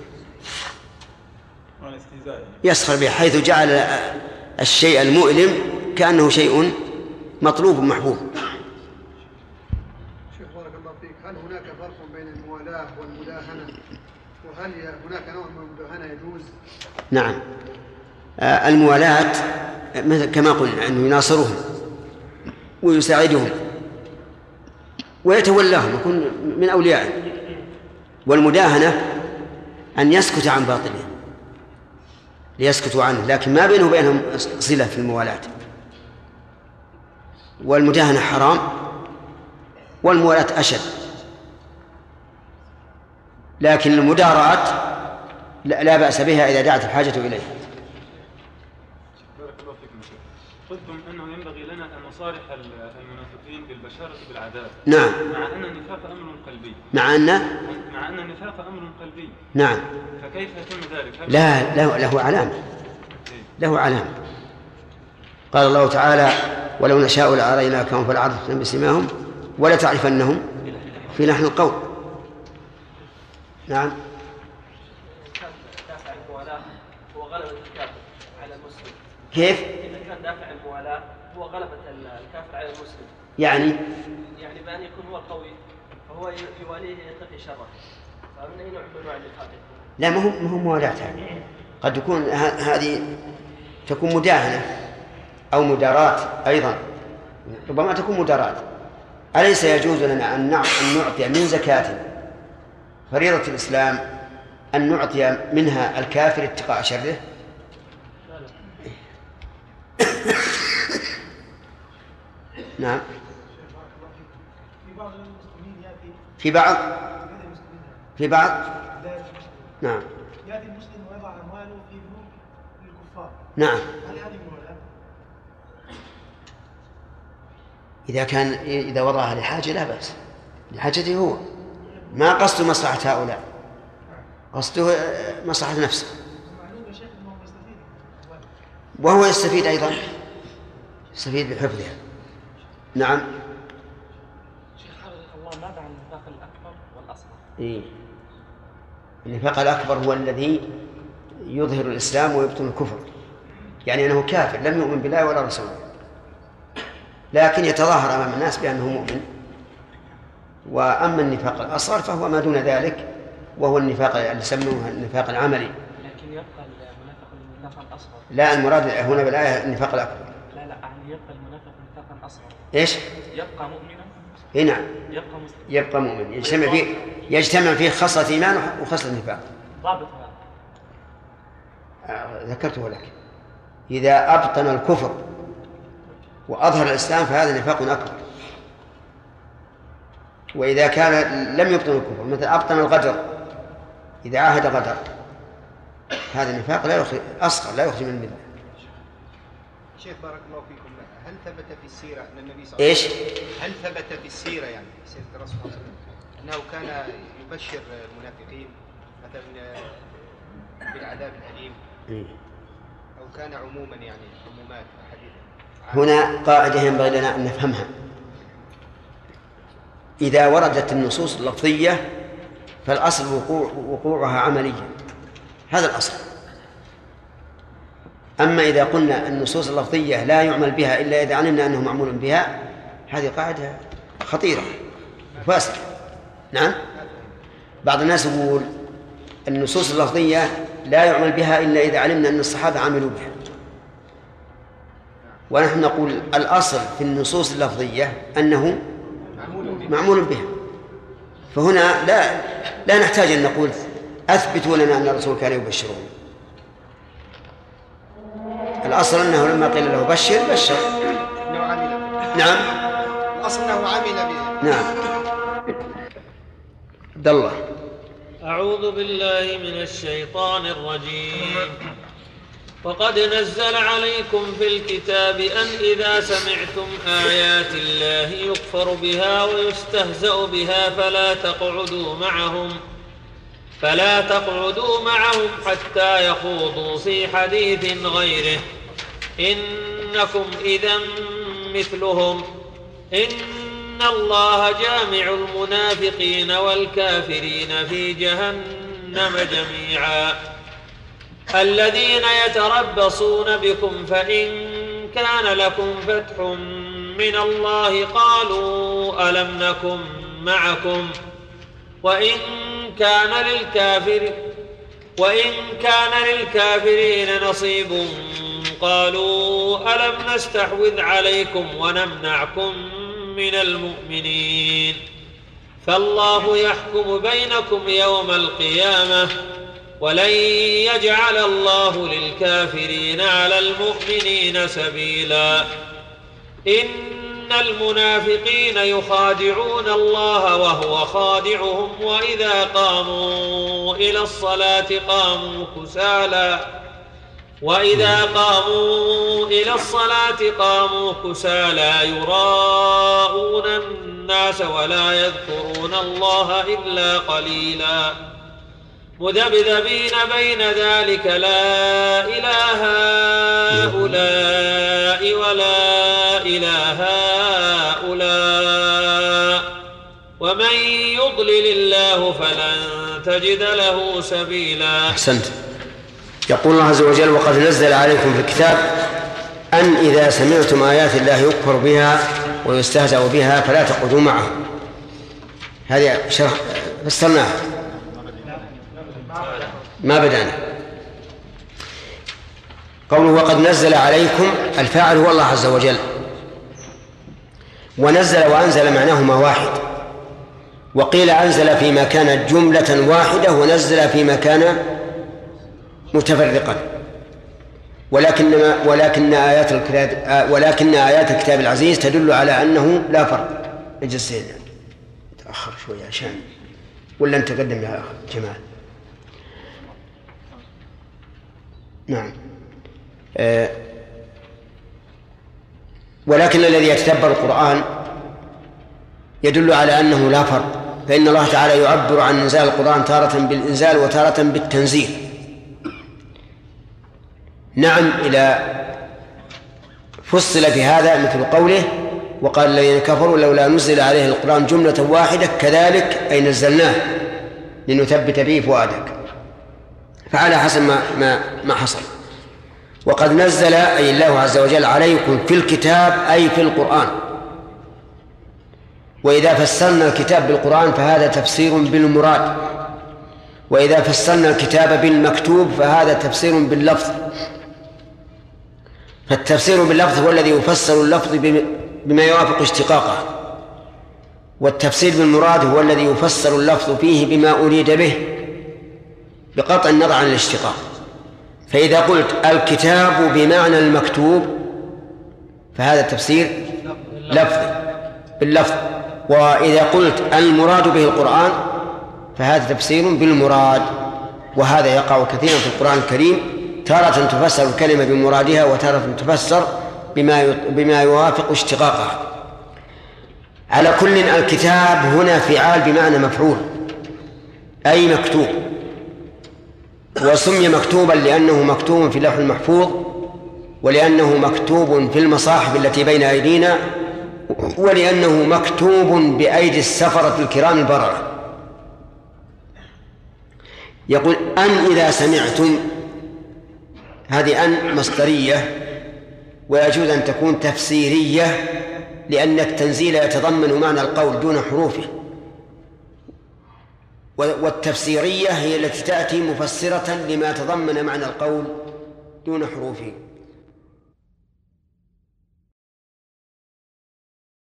يسخر به، حيث جعل الشيء المؤلم كأنه شيء مطلوب محبوب. شيخ بارك الله فيك، هل هناك فرق بين الموالاة والمداهنة؟ وهل هناك نوع من المداهنة يجوز؟ نعم. الموالاة كما قلنا أنه يناصرهم ويساعدهم ويتولاهم، يكون من أوليائهم. والمداهنة أن يسكت عن باطلهم ليسكتوا عنه، لكن ما بينه وبينهم صلة في الموالاة. والمداهنة حرام، والموالاة أشد. لكن المداراة لا بأس بها إذا دعت الحاجة إليها. بارك الله فيكم شيخ. قلتم أنه ينبغي لنا أن نصارح المنافقين بالبشارة بالعذاب. نعم. مع أن النفاق أمر قلبي. مع أن النفاق أمر قلبي. نعم. فكيف يتم ذلك؟ لا، له علامة، له علامة. قال الله تعالى: ولو نشاء لأريناكهم فلعرفتم بسيماهم ولتعرفنهم في لحن القول. نعم. دافع الموالاة هو غلبة الكافر على المسلم. كيف؟ إذا كان دافع الموالاة هو غلبة الكافر على المسلم، يعني بأن يكون هو القوي فهو يواليه يتقي شره، فمن أي نوع من أنواع النفاق؟ لا، ما هو موالاة. قد يكون هذه تكون مداهنة أو مداراة أيضا، ربما تكون مداراة. أليس يجوز لنا أن نعطي من زكاة فريضة الإسلام أن نعطي منها الكافر اتقاء شره؟ نعم. في بعض نعم. يأتي المسلم ويضع أمواله في بنوك للكفار. نعم. هل هذه موالاة؟ إذا وضعها لحاجة لا بأس، لحاجته هو، ما قصده مصلحة هؤلاء، قصده مصلحة نفسه، وهو يستفيد أيضا، يستفيد بحفظها. نعم. شيخ حفظك الله، ماذا عن النفاق الأكبر والأصغر؟ النفاق الأكبر هو الذي يظهر الإسلام ويبطن الكفر، يعني أنه كافر لم يؤمن بالله ولا رسوله، لكن يتظاهر أمام الناس بأنه مؤمن. وأما النفاق الأصغر فهو ما دون ذلك، وهو النفاق اللي يسمونه النفاق العملي. لكن يبقى المنافق النفاق الأصغر. لا، المراد هنا بالآية النفاق الأكبر. لا، يبقى المنافق نفاقا أصغر. إيش؟ يبقى مؤمنا. نعم. يبقى مؤمن، يجتمع فيه خصلة إيمان وخصلة نفاق. ضابط هذا ذكرته لك. إذا أبطن الكفر وأظهر الإسلام فهذا نفاق أكبر. وإذا كان لم يبطن الكفر، مثل أبطن الغدر، إذا عاهد غدر، هذا النفاق لا يخرج أصغر، لا يخرج من الملة. شيخ بارك الله فيكم، هل ثبت في السيرة أن النبي صلى الله عليه وسلم هل ثبت في السيرة يعني في سيرة الرسول صلى الله عليه وسلم أنه كان يبشر المنافقين مثلا بالعذاب الأليم، أو كان عموما يعني عمومات حديثا؟ هنا قاعدة ينبغي لنا أن نفهمها. إذا وردت النصوص اللفظية فالأصل وقوعها عمليا، هذا الأصل. أما إذا قلنا النصوص اللفظية لا يعمل بها إلا إذا علمنا أنه معمول بها، هذه قاعدة خطيرة وفاسدة. نعم. بعض الناس يقول النصوص اللفظية لا يعمل بها إلا إذا علمنا أن الصحابة عملوا بها، ونحن نقول الأصل في النصوص اللفظية أنه معمول بها. فهنا لا نحتاج أن نقول أثبتوا لنا أن الرسول كان يبشرون. الأصل أنه لما قيل له بشر بشر. نعم الأصل أنه عمل به. نعم. عبد الله. أعوذ بالله من الشيطان الرجيم. وقد نزل عليكم في الكتاب أن إذا سمعتم آيات الله يكفر بها ويستهزأ بها فلا تقعدوا معهم حتى يخوضوا في حديث غيره إنكم إذا مثلهم إن الله جامع المنافقين والكافرين في جهنم جميعا. الذين يتربصون بكم فإن كان لكم فتح من الله قالوا ألم نكن معكم وإن كان للكافرين نصيب قالوا ألم نستحوذ عليكم ونمنعكم من المؤمنين فالله يحكم بينكم يوم القيامة ولن يجعل الله للكافرين على المؤمنين سبيلا. إن المنافقين يخادعون الله وهو خادعهم وإذا قاموا إلى الصلاة قاموا كسالى يراءون الناس ولا يذكرون الله إلا قليلا مذبذبين بين ذلك لا إله هؤلاء ولا إله هؤلاء ومن يضلل الله فلن تجد له سبيلا. أحسنت. يقول الله عز وجل وقد نزل عليكم في الكتاب أن إذا سمعتم آيات الله يكفر بها ويستهزأ بها فلا تقعدوا معه. هذه شرح فسرناه ما بدأنا. قوله وقد نزل عليكم الفاعل هو الله عز وجل، ونزل وأنزل معناهما واحد، وقيل أنزل فيما كانت جملة واحدة ونزل فيما كان متفرقا، ولكن آيات الكتاب العزيز تدل على أنه لا فرق. اجلس تأخر شوية عشان ولا أنت تقدم يا جمال. نعم. ولكن الذي يتدبر القرآن يدل على أنه لا فرق، فإن الله تعالى يعبر عن إنزال القرآن تارة بالإنزال وتارة بالتنزيل. نعم إلى فصل في هذا مثل قوله وقال الذين كفروا لولا نزل عليه القرآن جملة واحدة كذلك أي نزلناه لنثبت به فؤادك، فعلى حسب ما حصل. وقد نزل أي الله عز وجل عليكم في الكتاب أي في القرآن، وإذا فسرنا الكتاب بالقرآن فهذا تفسير بالمراد، وإذا فسرنا الكتاب بالمكتوب فهذا تفسير باللفظ. فالتفسير باللفظ هو الذي يفسر اللفظ بما يوافق اشتقاقه، والتفسير بالمراد هو الذي يفسر اللفظ فيه بما أريد به بقطع النظر عن الاشتقاق. فإذا قلت الكتاب بمعنى المكتوب فهذا تفسير لفظي باللفظ، وإذا قلت المراد به القرآن فهذا تفسير بالمراد. وهذا يقع كثيرا في القرآن الكريم، تارة تفسر الكلمة بمرادها وتارة تفسر بما يوافق اشتقاقها. على كل الكتاب هنا فعال بمعنى مفعول أي مكتوب، وسمي مكتوبا لأنه مكتوب في اللوح المحفوظ، ولأنه مكتوب في المصاحف التي بين أيدينا، ولأنه مكتوب بأيدي السفرة الكرام البررة. يقول أن إذا سمعتم، هذه أن مصدرية، ويجوز أن تكون تفسيرية لأن التنزيل يتضمن معنى القول دون حروفه، والتفسيرية هي التي تأتي مفسرة لما تضمن معنى القول دون حروفه.